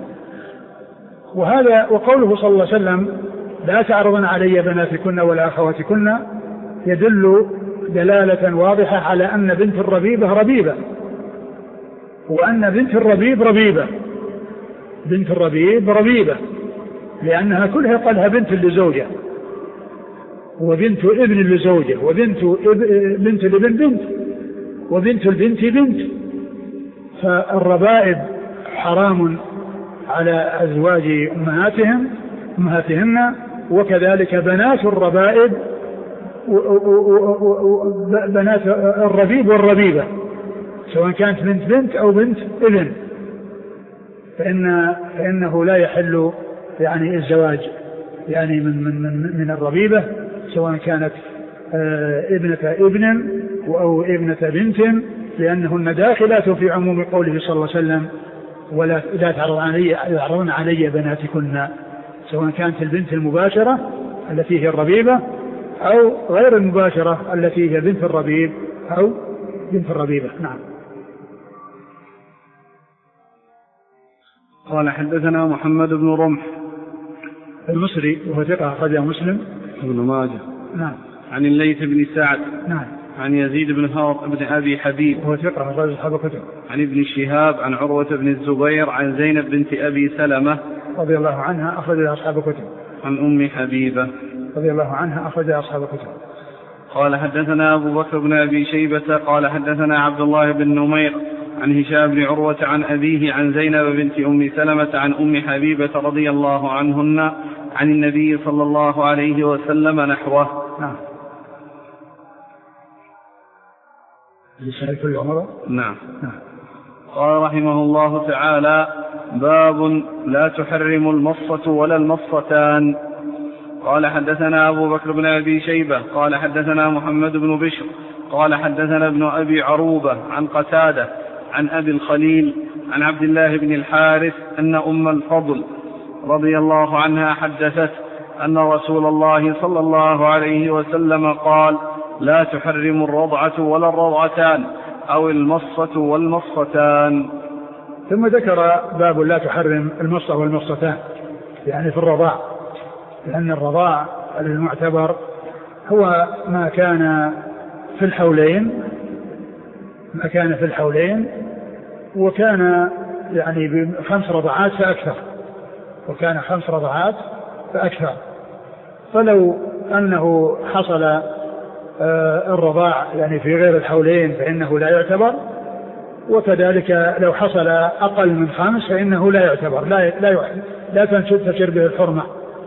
وهذا وقوله صلى الله عليه وسلم لا تعرضن علي بناتكن ولا أخواتكن يدل دلالة واضحة على أن بنت الربيبة ربيبة، وأن بنت الربيب ربيبة، بنت الربيب ربيبة لأنها كلها قالها بنت لزوجة وبنت ابن لزوجة وبنت بنت لابن بنت وبنت البنت بنت. فالربائب حرام على أزواج أمهاتهم أمهاتهن، وكذلك بنات الربائب بنات الربيب والربيبة سواء كانت بنت بنت أو بنت ابن، فإن فإنه لا يحل يعني الزواج يعني من من من, من الربيبة سواء كانت ابنة ابن أو ابنة بنت، لأنهن داخلات في عموم قوله صلى الله عليه وسلم ولا لا تعرضن علي يعرضن علي بناتكن، سواء كانت البنت المباشرة التي هي الربيبة أو غير المباشرة التي هي بنت الربيب أو بنت الربيبة. نعم. قال حدثنا محمد بن رمح المصري وهو ثقة أخرجه مسلم ابن ماجه. نعم. عن الليث بن سعد. نعم. عن يزيد بن هار بن أبي حبيب وهو ثقة أخرجه أصحاب الكتب. عن ابن شهاب عن عروة بن الزبير عن زينب بنت أبي سلمة رضي الله عنها أخرجها أصحاب الكتب. عن أم حبيبة رضي الله عنها أخرجها أصحاب الكتب. قال حدثنا أبو بكر بن أبي شيبة قال حدثنا عبد الله بن نمير عن هشام بن عروة عن أبيه عن زينب بنت أم سلمة عن أم حبيبة رضي الله عنهن عن النبي صلى الله عليه وسلم نحوه. نعم. كل عمره. نعم. نعم. قال رحمه الله تعالى: باب لا تحرم المصة ولا المصتان. قال حدثنا أبو بكر بن أبي شيبة قال حدثنا محمد بن بشر قال حدثنا ابن أبي عروبة عن قتادة عن أبي الخليل عن عبد الله بن الحارث أن أم الفضل رضي الله عنها حدثت أن رسول الله صلى الله عليه وسلم قال: لا تحرم الرضعة ولا الرضعتان أو المصة والمصتان. ثم ذكر باب لا تحرم المصة والمصتان، يعني في الرضاع، لأن الرضاع المعتبر هو ما كان في الحولين ما كان في الحولين وكان يعني بخمس رضعات فأكثر وكان خمس رضعات فأكثر. فلو أنه حصل الرضاع يعني في غير الحولين فإنه لا يعتبر، وكذلك لو حصل أقل من خمس فإنه لا يعتبر، لا لا لا تنتشر به الحرمة،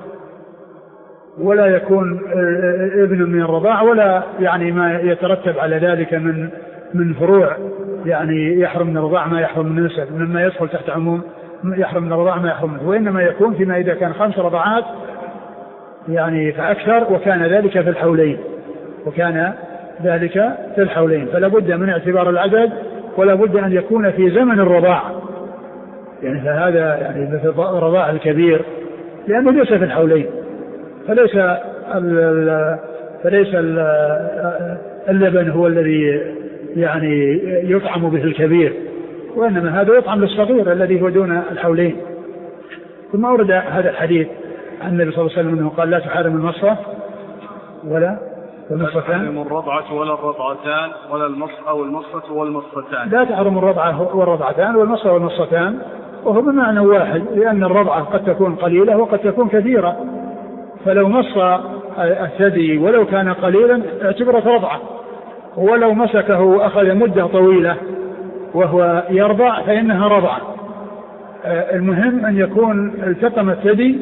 ولا يكون ابن من الرضاع، ولا يعني ما يترتب على ذلك من من فروع يعني يحرم من الرضاع ما يحرم من النسب، مما يدخل تحت عموم يحرم من الرضاع ما يحرم منه، وإنما يكون فيما إذا كان خمس رضعات يعني فأكثر وكان ذلك في الحولين وكان ذلك في الحولين فلا بد من اعتبار العدد، ولا بد أن يكون في زمن الرضاع، يعني فهذا يعني في الرضاع الكبير لأنه ليس في الحولين، فليس ال فليس ال اللبن هو الذي يعني يطعم به الكبير، وإنما هذا يطعم للصغير الذي هو دون الحولين. ثم أورد هذا الحديث عن النبي صلى الله عليه وسلم أنه قال: لا تحرم المصة ولا المصتان، لا الرضعة ولا الرضعتان ولا المص أو المصة والمصتان. لا تحرم الرضعة والرضعتان والمصة والمصتان، وهو بمعنى واحد، لأن الرضعة قد تكون قليلة وقد تكون كثيرة، فلو مص الثدي ولو كان قليلا اعتبرت رضعة، ولو مسكه وأخذ مدة طويلة وهو يرضع فإنها رضعة. المهم أن يكون التقم الثدي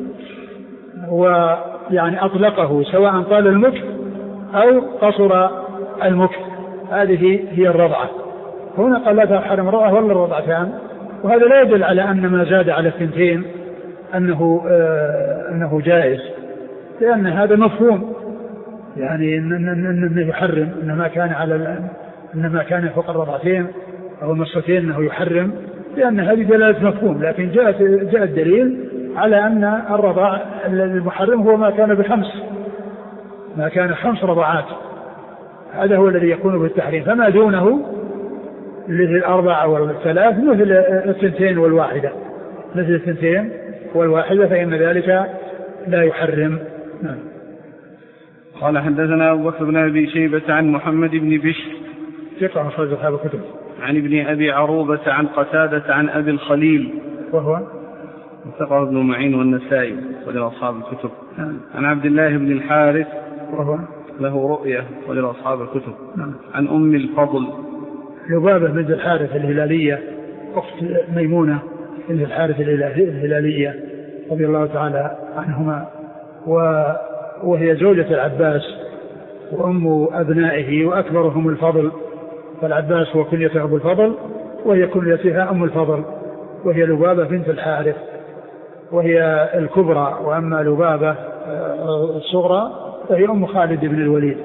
ويعني أطلقه سواء طال المكث أو قصر المكث، هذه هي الرضعة. هنا قال: لا تحرم الرضعة ولا الرضعتان، وهذا لا يدل على أن ما زاد على الثنتين أنه آه أنه جائز، لأن هذا مفهوم، يعني أنه يحرم، إنما كان على إنما كان فوق الرضعتين أو المصتين أنه يحرم، لأن هذه دلالة مفهوم. لكن جاء جاء الدليل على أن الرضاع المحرم هو ما كان بخمس ما كان خمس رضعات، هذا هو الذي يكون بالتحريم، فما دونه مثل الأربعة والثلاث مثل الثنتين والواحدة مثل الثنتين والواحدة فإن ذلك لا يحرم. نعم. قال حدثنا أبو بكر بن أبي شيبة عن محمد بن بشر ثقة أخرج أصحاب الكتب، عن ابن أبي عروبة عن قتادة عن أبي الخليل وهو ثقة ابن معين والنسائي ولأصحاب الكتب، عن عبد الله بن الحارث وهو له رؤية ولأصحاب الكتب، نعم. عن أم الفضل لبابة بنت الحارث الهلالية أخت ميمونة بنت الحارث الهلالية رضي الله تعالى عنهما، وهي زوجة العباس وأم أبنائه وأكبرهم الفضل، فالعباس هو كنيته أبو الفضل وهي كنيتها أم الفضل، وهي لبابة بنت الحارث وهي الكبرى، وأما لبابة الصغرى فهي أم خالد بن الوليد،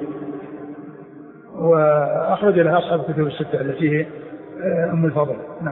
وأخرج لها أصحاب الكتب الستة التي هي أم الفضل. نعم.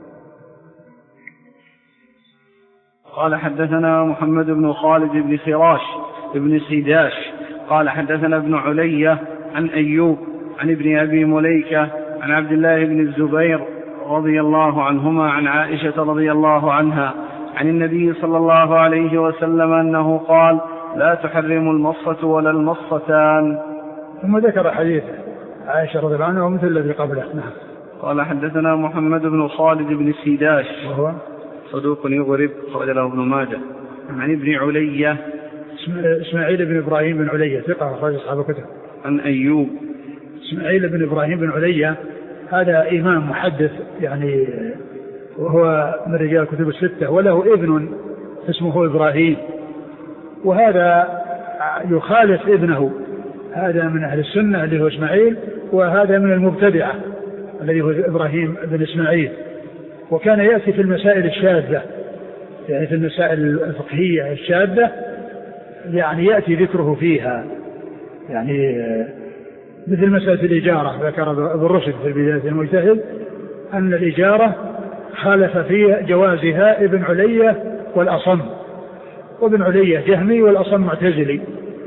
قال حدثنا محمد بن خالد بن خراش بن سيداش قال حدثنا ابن علية عن أيوب عن ابن أبي مليكة عن عبد الله بن الزبير رضي الله عنهما عن عائشة رضي الله عنها عن النبي صلى الله عليه وسلم أنه قال: لا تحرم المصة ولا المصتان. ثم ذكر حديث عائشة رضي الله عنها ومثل الذي قبله. نعم. قال حدثنا محمد بن خالد بن سيداش وهو صدوق يغرب خرج له ابن ماجه، عن ابن علية إسماعيل بن إبراهيم بن علية ثقة أخرج أصحاب الكتب، عن أيوب إسماعيل بن إبراهيم بن علية هذا إمام محدث يعني، وهو من رجال الكتب الستة، وله ابن اسمه إبراهيم، وهذا يخالف ابنه، هذا من أهل السنة اللي هو إسماعيل، وهذا من المبتدعة الذي هو إبراهيم بن إسماعيل. وكان يأتي في المسائل الشاذة، يعني في المسائل الفقهية الشاذة يعني يأتي ذكره فيها، يعني مثل مسألة الإجارة، ذكر ابن رشد في بداية المجتهد أن الإجارة خالف في جوازها ابن علية والأصم، وابن علية جهمي والأصم معتزلي،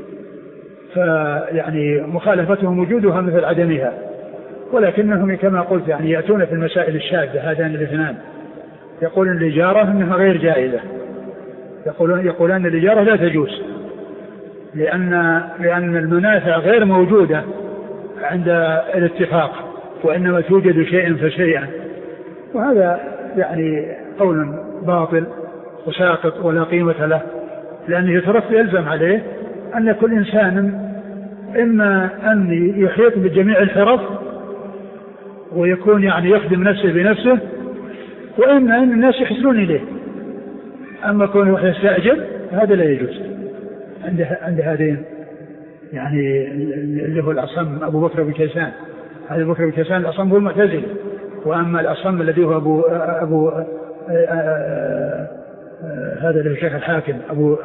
فيعني مخالفتهم وجودها مثل عدمها، ولكنهم كما قلت يعني يأتون في المسائل الشاذة هذان الاثنان، يقولون الإجارة أنها غير جائزة، يقولون يقولون الإجارة لا تجوز لأن لأن المنافع غير موجودة عند الاتفاق، وإنما توجد شيئا فشيئا، وهذا يعني قول باطل وساقط ولا قيمة له، لأنه يترتب يلزم عليه أن كل إنسان إما أن يحيط بجميع الحرف ويكون يعني يخدم نفسه بنفسه، وإما أن الناس يحسنون إليه. أما كونه يستأجر هذا لا يجوز عند عند هذين، يعني اللي هو الأصم أبو بكر بن كيسان، هذا أبو بكر بن كيسان الأصم هو المعتزلي، وأما الأصم الذي هو أبو أبو آآ آآ هذا اللي هو الشيخ الحاكم أبو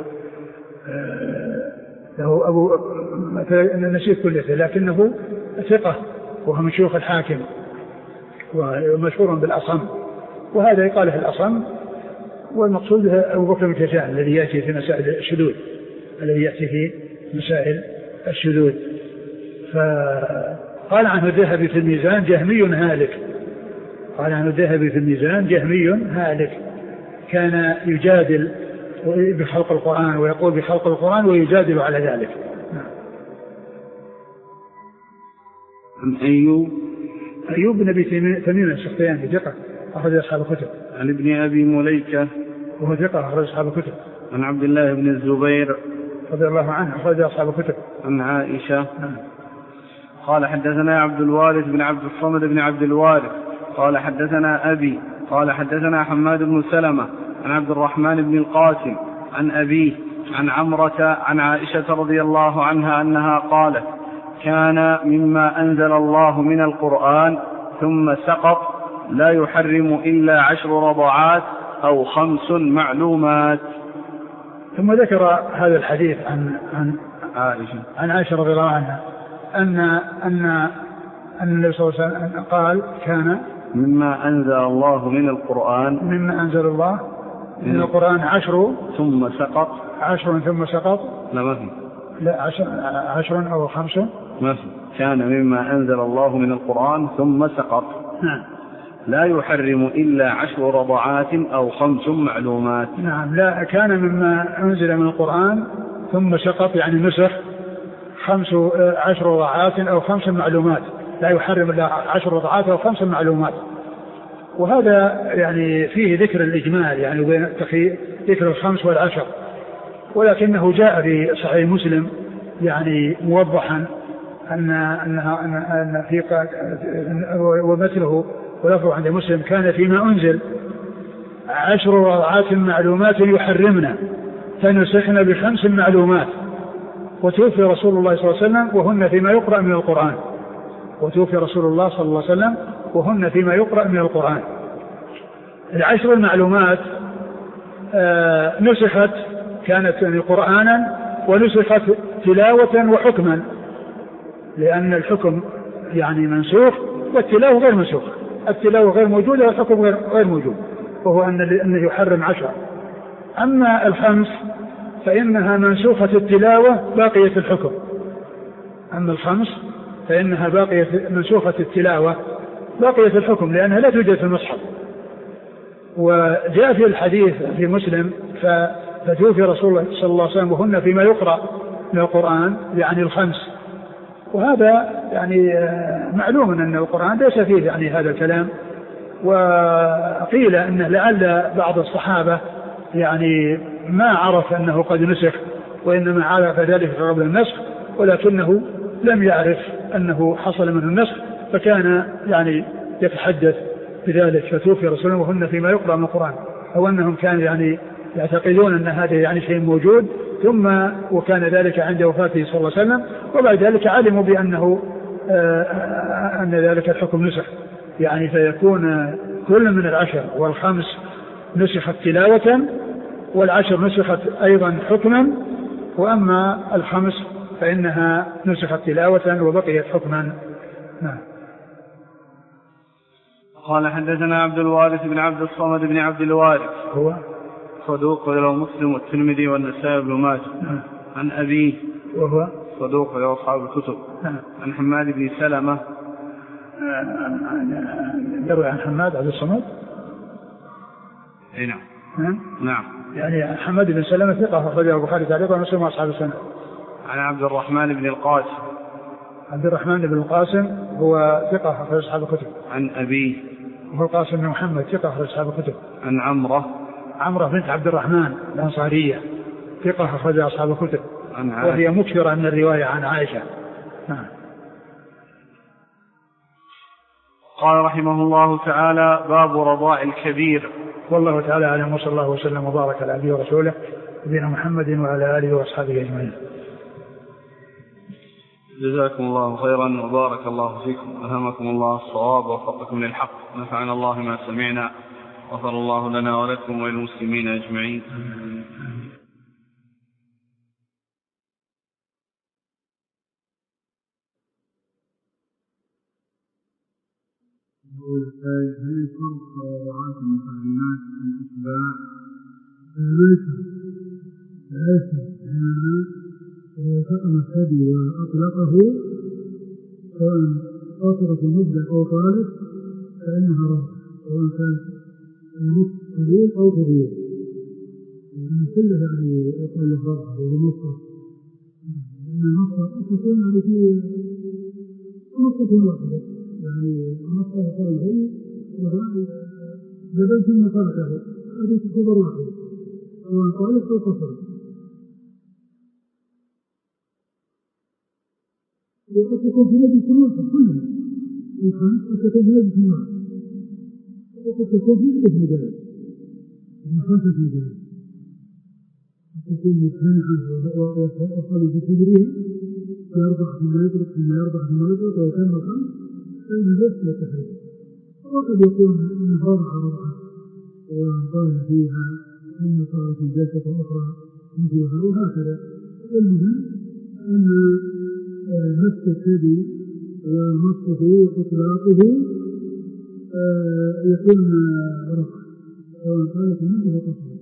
له أبو نسيت كله، لكنه ثقة وهو من شيوخ الحاكم ومشهور بالأصم، وهذا يقال في الأصم، والمقصود أبو بكر بن كيسان الذي يأتي في مسائل الشذوذ، الذي يأتي في مسائل الشذوذ. فقال عنه الذهبي في الميزان جهمي هالك، قال عنه الذهبي في الميزان جهمي هالك، كان يجادل بخلق القرآن ويقول بخلق القرآن ويجادل على ذلك. عن أيوب أيوب بن أبي تميم السختياني ثقة أخرج أصحاب الكتب. عن ابن أبي مليكة وهو ثقة أخرج أصحاب الكتب. عن عبد الله بن الزبير رضي الله عنه أخرج أصحاب الكتب. عن عائشة قال حدثنا عبد الوارث بن عبد الصمد بن عبد الوارث قال حدثنا أبي قال حدثنا حماد بن سلمة عن عبد الرحمن بن القاسم عن أبيه عن عمرة عن عائشة رضي الله عنها أنها قالت كان مما أنزل الله من القرآن ثم سقط لا يحرم إلا عشر رضعات أو خمس معلومات. ثم ذكر هذا الحديث عن عن عائشة عن عائشة رضي الله عنها أن أن أن النبي صلى الله عليه وسلم قال كان مما أنزل الله من القرآن مما أنزل الله من القرآن عشر ثم سقط عشر ثم سقط لا ما في لا عشر, عشر أو خمس ما في كان مما أنزل الله من القرآن ثم سقط نعم لا يحرم إلا عشر رضعات أو خمس معلومات. نعم لا كان مما أنزل من القرآن ثم سقط يعني نسخ خمس عشر رضعات أو خمس معلومات، لا يحرم إلا عشر رضعات أو خمس معلومات. وهذا يعني فيه ذكر الإجمال يعني وبين ذكر الخمس والعشر، ولكنه جاء في صحيح مسلم يعني موضحا أن أنها أن في ومثله ولفظه عند مسلم كان فيما أنزل عشر رضعات معلومات يحرمنا فنسخنا بخمس معلومات، وتوفي رسول الله صلى الله عليه وسلم وهن فيما يقرأ من القرآن وتوفي رسول الله صلى الله عليه وسلم وهن فيما يقرأ من القرآن. العشر المعلومات آه نسخت كانت يعني قرآنا ونسخت تلاوة وحكما، لأن الحكم يعني منسوخ والتلاوة غير منسوخ، التلاوة غير موجودة والحكم غير, غير موجود، وهو أنه يحرم عشر. أما الخمس فإنها منسوخة التلاوة باقية الحكم، أما الخمس فإنها باقية منسوخة التلاوة باقية الحكم لأنها لا توجد في المصحف. وجاء في الحديث في مسلم فتوفي رسول الله صلى الله عليه وسلم وهن فيما يقرأ من القرآن يعني الخمس، وهذا يعني معلوم أن القرآن ليس فيه يعني هذا الكلام. وقيل أنه لعل بعض الصحابة يعني ما عرف أنه قد نسخ وإنما عرف ذلك قبل النسخ، ولكنه لم يعرف أنه حصل منه النسخ، فكان يعني يتحدث بذلك فتوفي رسول الله وهن فيما يقرأ من القرآن، أو أنهم كانوا يعني يعتقدون أن هذا يعني شيء موجود، ثم وكان ذلك عند وفاته صلى الله عليه وسلم، وبعد ذلك علموا بأنه أن ذلك الحكم نسخ، يعني فيكون كل من العشر والخمس نسخت تلاوة، والعشر نسخت أيضا حكما، وأما الخمس فإنها نسخت تلاوة وبقيت حكما. نعم. قال حدثنا عبد الوارث بن عبد الصمد بن عبد الوارث هو صدوق له مسلم والترمذي والنسائي بن ماجه. نعم. عن أبيه وهو صدوق له أصحاب الكتب. نعم. عن حماد بن سلمة يروي عن حماد عبد الصمد. اي نعم. نعم. نعم. يعني حماد بن سلمة ثقة أخرجه البخاري تعليقا ومسلم وأصحاب السنة. عن عبد الرحمن بن القاسم. عبد الرحمن بن القاسم هو ثقة أخرج أصحاب الكتب. عن أبيه وهو القاسم بن محمد ثقة أخرج أصحاب الكتب. عن عمرة عمرة بنت عبد الرحمن الأنصارية ثقة أخرج أصحاب الكتب، وهي مكثرة من الرواية عن عائشة. نعم. قال رحمه الله تعالى: باب رضاء الكبير. والله تعالى أعلم، وصلى الله وسلم وبارك على عبده ورسوله نبينا محمد وعلى آله وأصحابه أجمعين. جزاكم الله خيرا وبارك الله فيكم، ألهمكم الله الصواب ووفقكم للحق، نفعنا الله ما سمعنا، غفر الله لنا ولكم وللمسلمين أجمعين. هل يشرط وضعات المحرمات الإتباع؟ ليس ليس إنما إذا سقم الثدي وأطلقه سواء قصرت المدة أو طالت فإنها رضع، سواء كان النصف قليل أو كبير، يعني كله يعني يقال له رضع ونصف، لأن النصف تكون يعني في نصف واحدة، يعني نصف صار الهي وجبل ثم تركه، هذه تعتبر واحدة سواء طالت أو قصرت. وقد تكون في مجلس واحد كلها الخمس، قد تكون في مجلس واحد، وقد تكون في مجلس مجالس، يعني خمسة مجالس، قد تكون مجتمعة وصلوا في صدرها يرضع ثم يطلق ثم يرضع ثم يطلق ويتم الخمس، فإن ذلك لا تحريم. وقد يكون أن الرضع رضعة وانطال فيها ثم صارت الجلسة أخرى مثلها وهكذا. المهم أن مسك الثدي ومسكه وإطلاقه يكون رفع سواء قالت منه وقصر.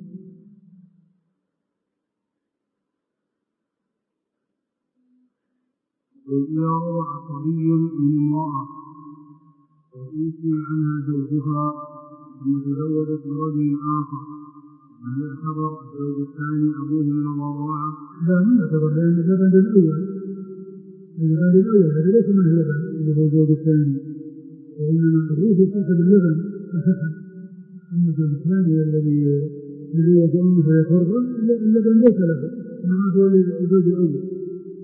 وإذا وضع صبي من امرأة وتوفي عنها زوجها ثم تزوجت برجل آخر، هل يعتبر الزوج الثاني أبوه من الرضاعة؟ لا، ما يعتبر، لأن اللبن الأول اللبن الأول هذا ليس من اللبن اللي هو الزوج الثاني، وإنما أبوه صاحب اللبن الفحم. أما الزوج الثاني الذي تزوج أمه فيترضع اللبن ليس له، إنما هو الزوج الأول.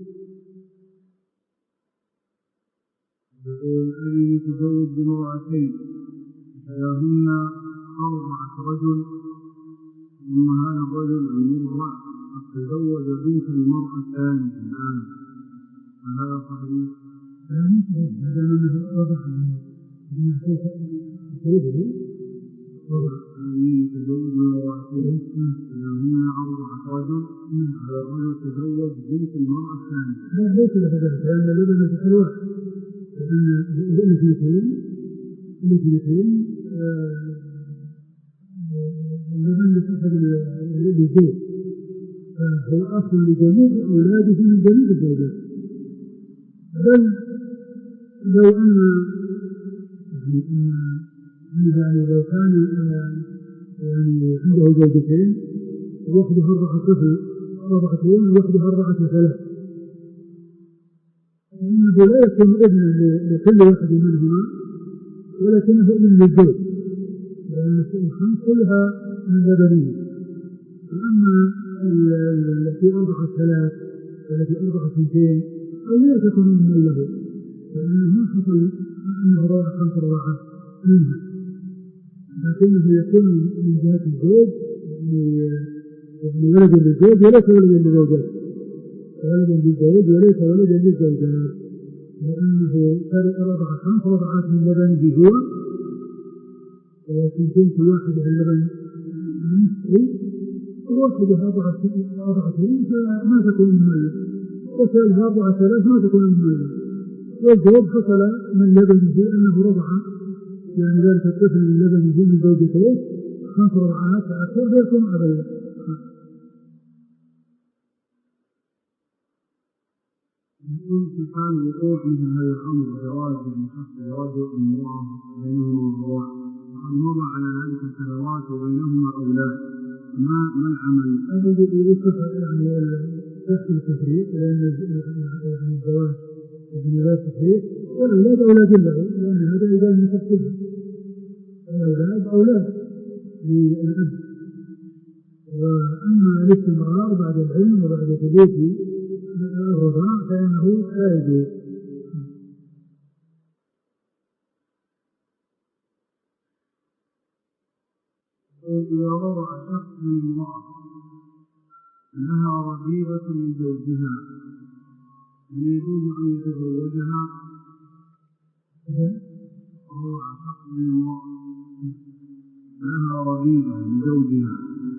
يقول: أن يتزوج بامرأتين إحداهن أرضعت رجل، ثم هذا الرجل المرضع قد تزوج بنت المرأة الثانية الآن، فهذا صحيح؟ لا، مو صحيح، هذا أنه وضع من حقوقه وضع أن يتزوج بامرأتين إحداهن أرضعت رجل، هذا الرجل تزوج بنت المرأة الثانية. لا، ليس له ذلك، لأن اللبن في الواحد، لأن الاثنتين الاثنتين اللبن لصاحب الزوج، فهو أصل لجميع أولاده من جميع الزوجات. بل لو أن يعني يعني لو كان يعني عنده زوجتين وحده أربعة طفل أربعتين وحده أربعة ثلاث، فإنه لا يكون ابنا لكل واحد منهما ولكنه ابن للزوج، لأن الخمس كلها من لبنيه. وأما التي أربعة ثلاث والتي أربعة اثنتين أو لا تكون من له، لأنه ما حصل أنه راح خمس رضاعات، منها، لكنه يكون من جهة الزوج يعني يعني ولد للزوج وليس ولد للزوجات، ولد للزوج وليس ولد للزوجات، لأنه رضع خمس رضعات من لبن جذوع وثنتين في واحدة اللبن نصفي وواحدة أربعتين فما تكون مميز، وثالث أربعة ثلاث ما تكون مميز، والجواب حصل من لبنه أنه رضع يعني ذلك الطفل من لبنه من زوجته خمس رضعات فأكثر فيكون أبدا. يكون في حال وقوع مثل هذا الأمر جواز من شخص يرجع امرأة بينهما الرضاع وقد مضى على ذلك السنوات وبينهما أولاد، ما ما العمل؟ هذا يصف يعني تحت التفريق لأن يعني الزواج يعني لا تفريق والأولاد أولاد له، لأن هذا إذا لم يفصلها الأولاد أولاد للأب. وأما الاستمرار بعد العلم وبعد ثبوت الرضاع فإنه لا يجوز. إذا وضع شخص من امرأة لها رغيبة لزوجها هل يجوز أن يتزوجها؟ وضع شخص من امرأة لها رغيبة لزوجها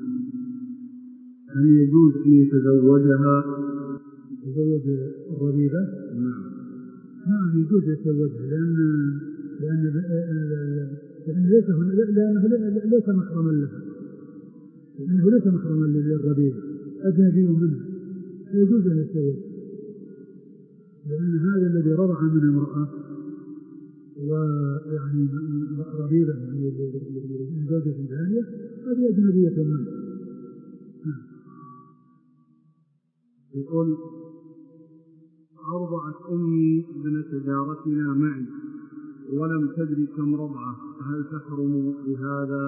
هل يجوز أن يتزوجها؟ يتزوج الرغيبة؟ نعم. نعم يجوز يتزوجها لأن لأن لأنه ليس لأنه ليس محرما لها، لأنه ليس محرما للرغيبة أجنبي منه يجوز أن يتزوج، لأن هذا الذي رضع من امرأة ويعني رغيبة من زوجة ثانية هذه أجنبية منه. يقول أرضعت أمي ابنة جارتنا معي ولم تدري كم رضعة فهل تحرم بهذا؟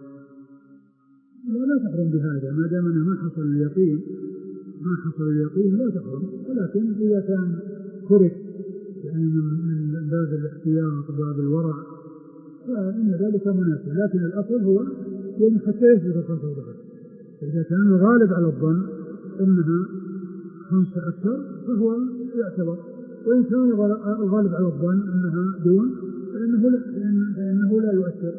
لا لا تحرم بهذا ما دام أنه ما حصل اليقين ما حصل اليقين لا تحرم، ولكن إذا كان ترك يعني من باب الاحتياط وباب الورع فإن ذلك مناسب، لكن الأصل هو يعني حتى يثبت الخمس رضعات. إذا كان الغالب على الظن أنها خمسة أكثر فهو يعتبر، وإن كان الغالب على الظن أنها دون فإنه لا, فإنه لا يؤثر.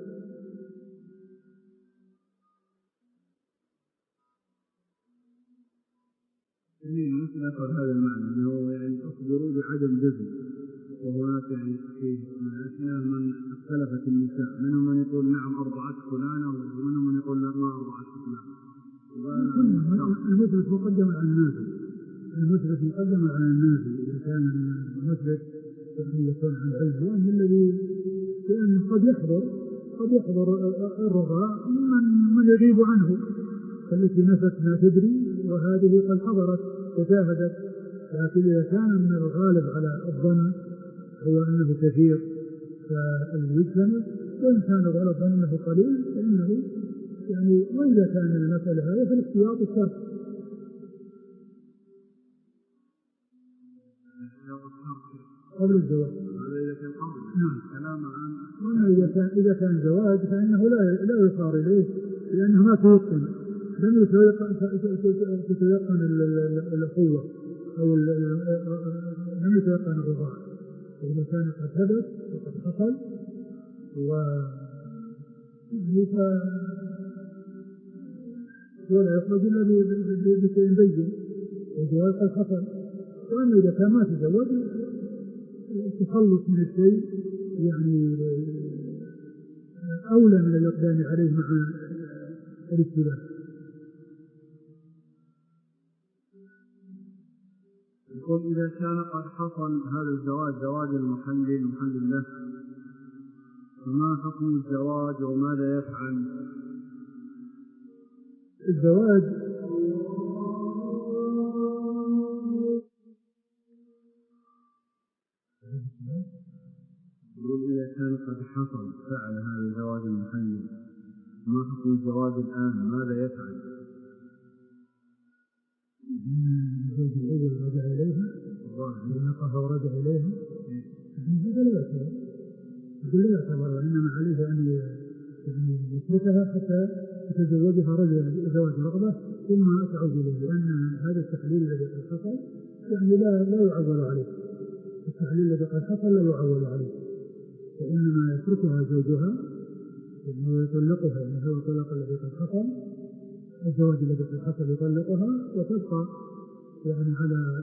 مثل هذا المعنى أنه يعني أخبروا بعدم جزم، وهناك يعني في الأشياء من اختلفت النساء منهم من يقول نعم أرضعت فلانة ومنهم من يقول لا ما أرضعت فلانة. المثبت مقدم على النافي، المثبت مقدم على النافي إذا كان المثبت يكون عن علم وأن الذي لأن قد يحضر قد يحضر الرضاع من من يغيب عنه، فالتي نفت ما تدري وهذه قد حضرت وشاهدت، لكن إذا كان من الغالب على الظن هو أنه كثير فاليجتمع، وإن كان الغالب أنه قليل فإنه يعني وإذا كان المسألة هذا فالاحتياط الشرط. قبل الزواج هذا إذا كان قبل كلام عن وأما إذا كان إذا كان زواج فإنه لا لا يصار إليه لأنه ما تيقن لم تتيقن الأخوة أو لم يتيقن الرضاعة، فإذا كان قد حدث وقد حصل و ولا يخرج إلا بشيء بين والجواز قد حصل. وأما إذا كان ما تزوج التخلص من الشيء يعني أولى من الإقدام عليه مع الاشتباه. يقول إذا كان قد حصل هذا الزواج زواج المحلل محلل له فما حكم الزواج وماذا يفعل؟ الزواج يقول إذا كان قد حصل فعل هذا الزواج المحلل ما حكم الزواج الآن ماذا يفعل؟ الزوج الأول رجع إليها ونقف ورجع إليها هذا لا يعتبر يقول لا يعتبر، وإنما عليه أن يعني يتركها حتى يتزوجها رجل زواج رغبة ثم تعود إليه، لأن هذا التحليل الذي قد حصل يعني لا لا يعول عليه، التحليل الذي قد حصل لا يعول عليه، وإنما يتركها زوجها يعني ويطلقها، يعني هو الطلاق الذي قد حصل، الزواج الذي قد حصل يطلقها وتبقى يعني على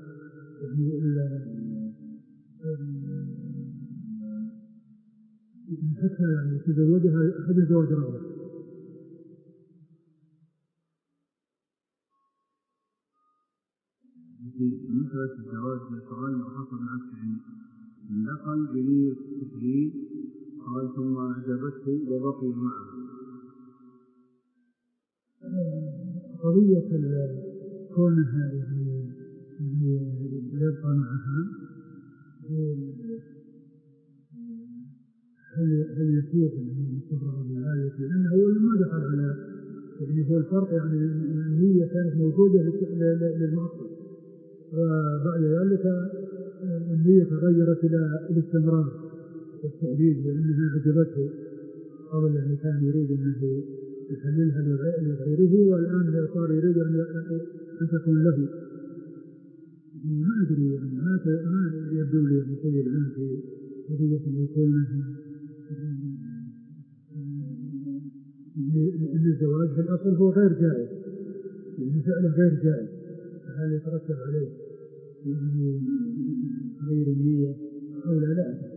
يعني حتى يعني تزوجها هذا زواج رغبة. في مسألة الزواج سؤال حصل عكس دخل بنية التحليل قال ثم أعجبته وبقي معه. قضية كونها يعني يبقى معها هل هل يسوق من الصغرى بالآية؟ لأنه هو ما دخل على يعني هو الفرق يعني النية كانت موجودة للمقصد، وبعد ذلك النية تغيرت إلى الاستمرار والتأليل لأنها عجبته قبل يعني كان يريد أنه يحللها لغيره والآن صار يريد أن تكون له. ما أدري يعني ما ما يبدو لي شيء الآن في قضية يكونها إن الزواج في الأصل هو غير جائز، يعني فعلا غير جائز، فهل يترتب عليه يعني غير النية أو لا؟ لا.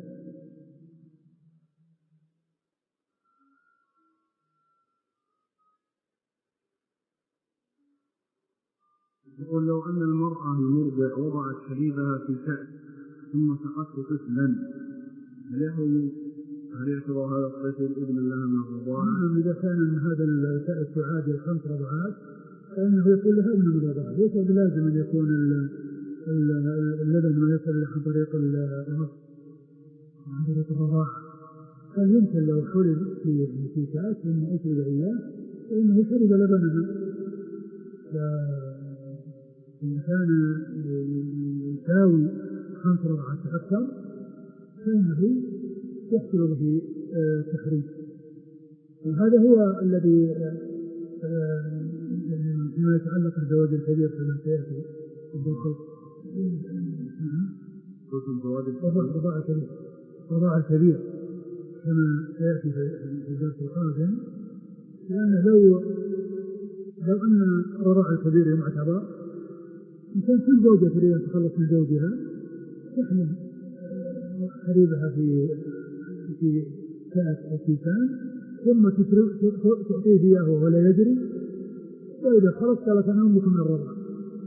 يقول لو أن المرأة المرضع وضعت حليبها في كأس ثم سقته طفلا هل يحرم هل يعتبر هذا الطفل ابن لها من الرضاعة؟ نعم، إذا كان من هذا الكأس يعادل خمس رضعات فإنه يكون لها من الرضاعة، ليس بلازم أن يكون اللبن ما يصل عن طريق النص عن طريق الرضاعة، فيمكن لو حلب في في كأس ثم أشرب إياه فإنه شرب لبنها. إن كان يساوي خمس رضعات أكثر فإنه يحصل به تخريج، وهذا هو الذي فيما يتعلق بالزواج الكبير كما سيأتي الرضاعة الكبير كما سيأتي في الدرس القادم، لأنه لو لو أن الرضاعة الكبير يعتبر إن كان كل زوجة تريد أن تخلص من زوجها تحمل حليبها في في كأس أو كيسان ثم تعطيه إياه ولا يدري، وإذا خلص قالت أنا أمك من الرضاعة.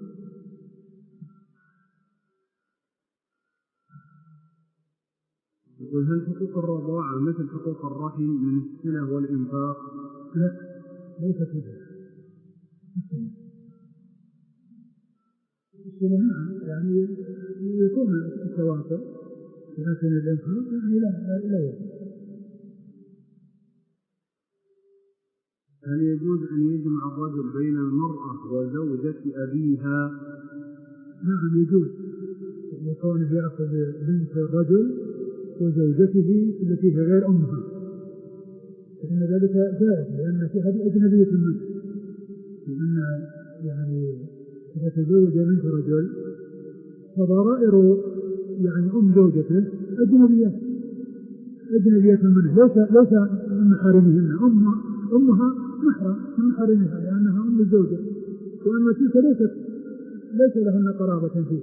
يقول هل حقوق الرضاعة مثل حقوق الرحم من الصلة والإنفاق؟ لا، ليست كذلك. نعم يعني يكون التواصل لكن الإنفاق يعني لا لا يجوز. هل يجوز أن يجمع الرجل بين المرأة وزوجة أبيها؟ نعم يجوز، يكون يأخذ بنت الرجل وزوجته التي هي غير أمها، فإن ذلك جائز لأن في هذه أجنبية منه، لأن يعني إذا تزوج بنت رجل فضرائر يعني أم زوجته أجنبية أجنبية منه، ليس ليس من محارمهن، أمها أمها محرم من محارمها لأنها أم الزوجة، وأما تلك ليست ليس لهن قرابة فيه،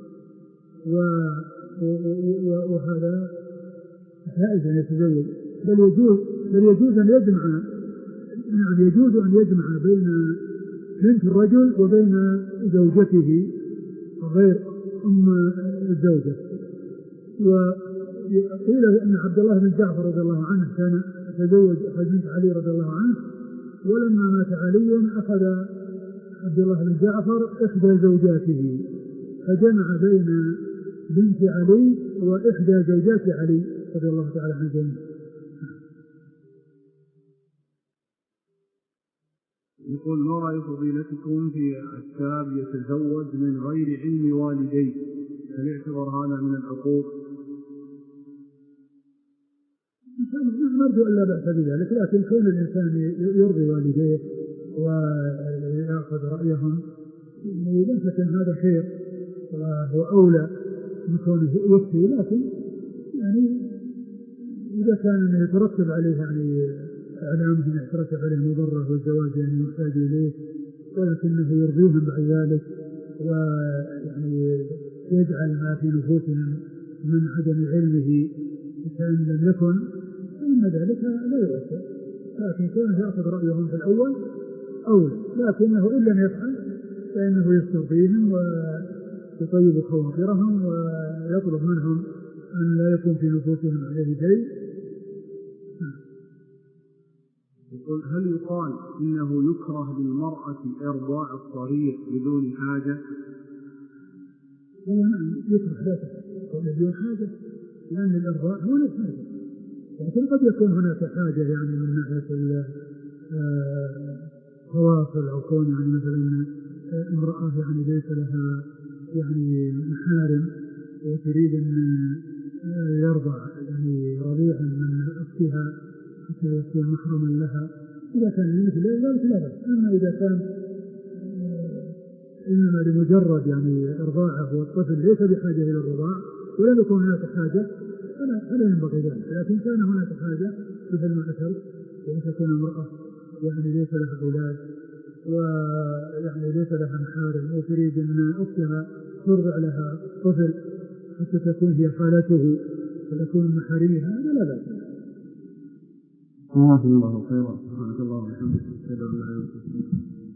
وهذا جائز أن يتزوج، بل يجوز بل يجوز أن يجمع نعم يجوز أن يجمع بين بنت الرجل وبين زوجته غير أم الزوجة. وقيل أن عبد الله بن جعفر رضي الله عنه كان تزوج بنت علي رضي الله عنه، ولما مات علي أخذ عبد الله بن جعفر إحدى زوجاته فجمع بين بنت علي وإحدى زوجات علي رضي الله تعالى عنه جميعا. يقول ما رأي فضيلتكم في الشاب يتزوج من غير علم والديه، هل يعتبر هذا من العقوق؟ نرجو أن لا بأس بذلك، لكن كون الإنسان يرضي والديه ويأخذ رأيهم لا شك أن هذا خير وهو أولى من كونه يفتي، لكن يعني إذا كان يترتب عليه يعني إعلامهم يترتب عليه مضرة والزواج يعني يحتاج إليه، ولكنه يرضيهم بعد ذلك ويعني يجعل ما في نفوسهم من عدم علمه كأن لم يكن، فإن ذلك لا يؤثر، لكن كونه يأخذ رأيهم في الأول أولى، لكنه إن لم يفعل فإنه يسترضيهم ويطيب خواطرهم ويطلب منهم أن لا يكون في نفوسهم عليه شيء. يقول هل يقال إنه يكره للمرأة إرضاع الصغير بدون حاجة؟ نعم يكره لا بدون حاجة، لأن الإرضاع هو الحاجة، لكن قد يكون هناك حاجة يعني من ناحية الخواصل أو كون يعني مثلا امرأة يعني ليس لها يعني محارم وتريد أن يرضع يعني رضيعا من أختها حتى يكون محرما لها، إذا كان مثل ذلك لا بأس. أما إذا كان إنما لمجرد يعني إرضاعه والطفل ليس بحاجة إلى الرضاع ولم يكن هناك حاجة فلا ينبغي ذلك، لكن كان هناك حاجة مثل ما ذكرت، يعني تكون المرأة يعني ليس لها أولاد ويعني ليس لها محارم وتريد أن أختها ترضع لها طفل حتى تكون هي خالته فتكون محارمها، هذا لا بأس. الله خيرا. سبحانك اللهم وبحمدك، أشهد أن لا إله إلا أنت.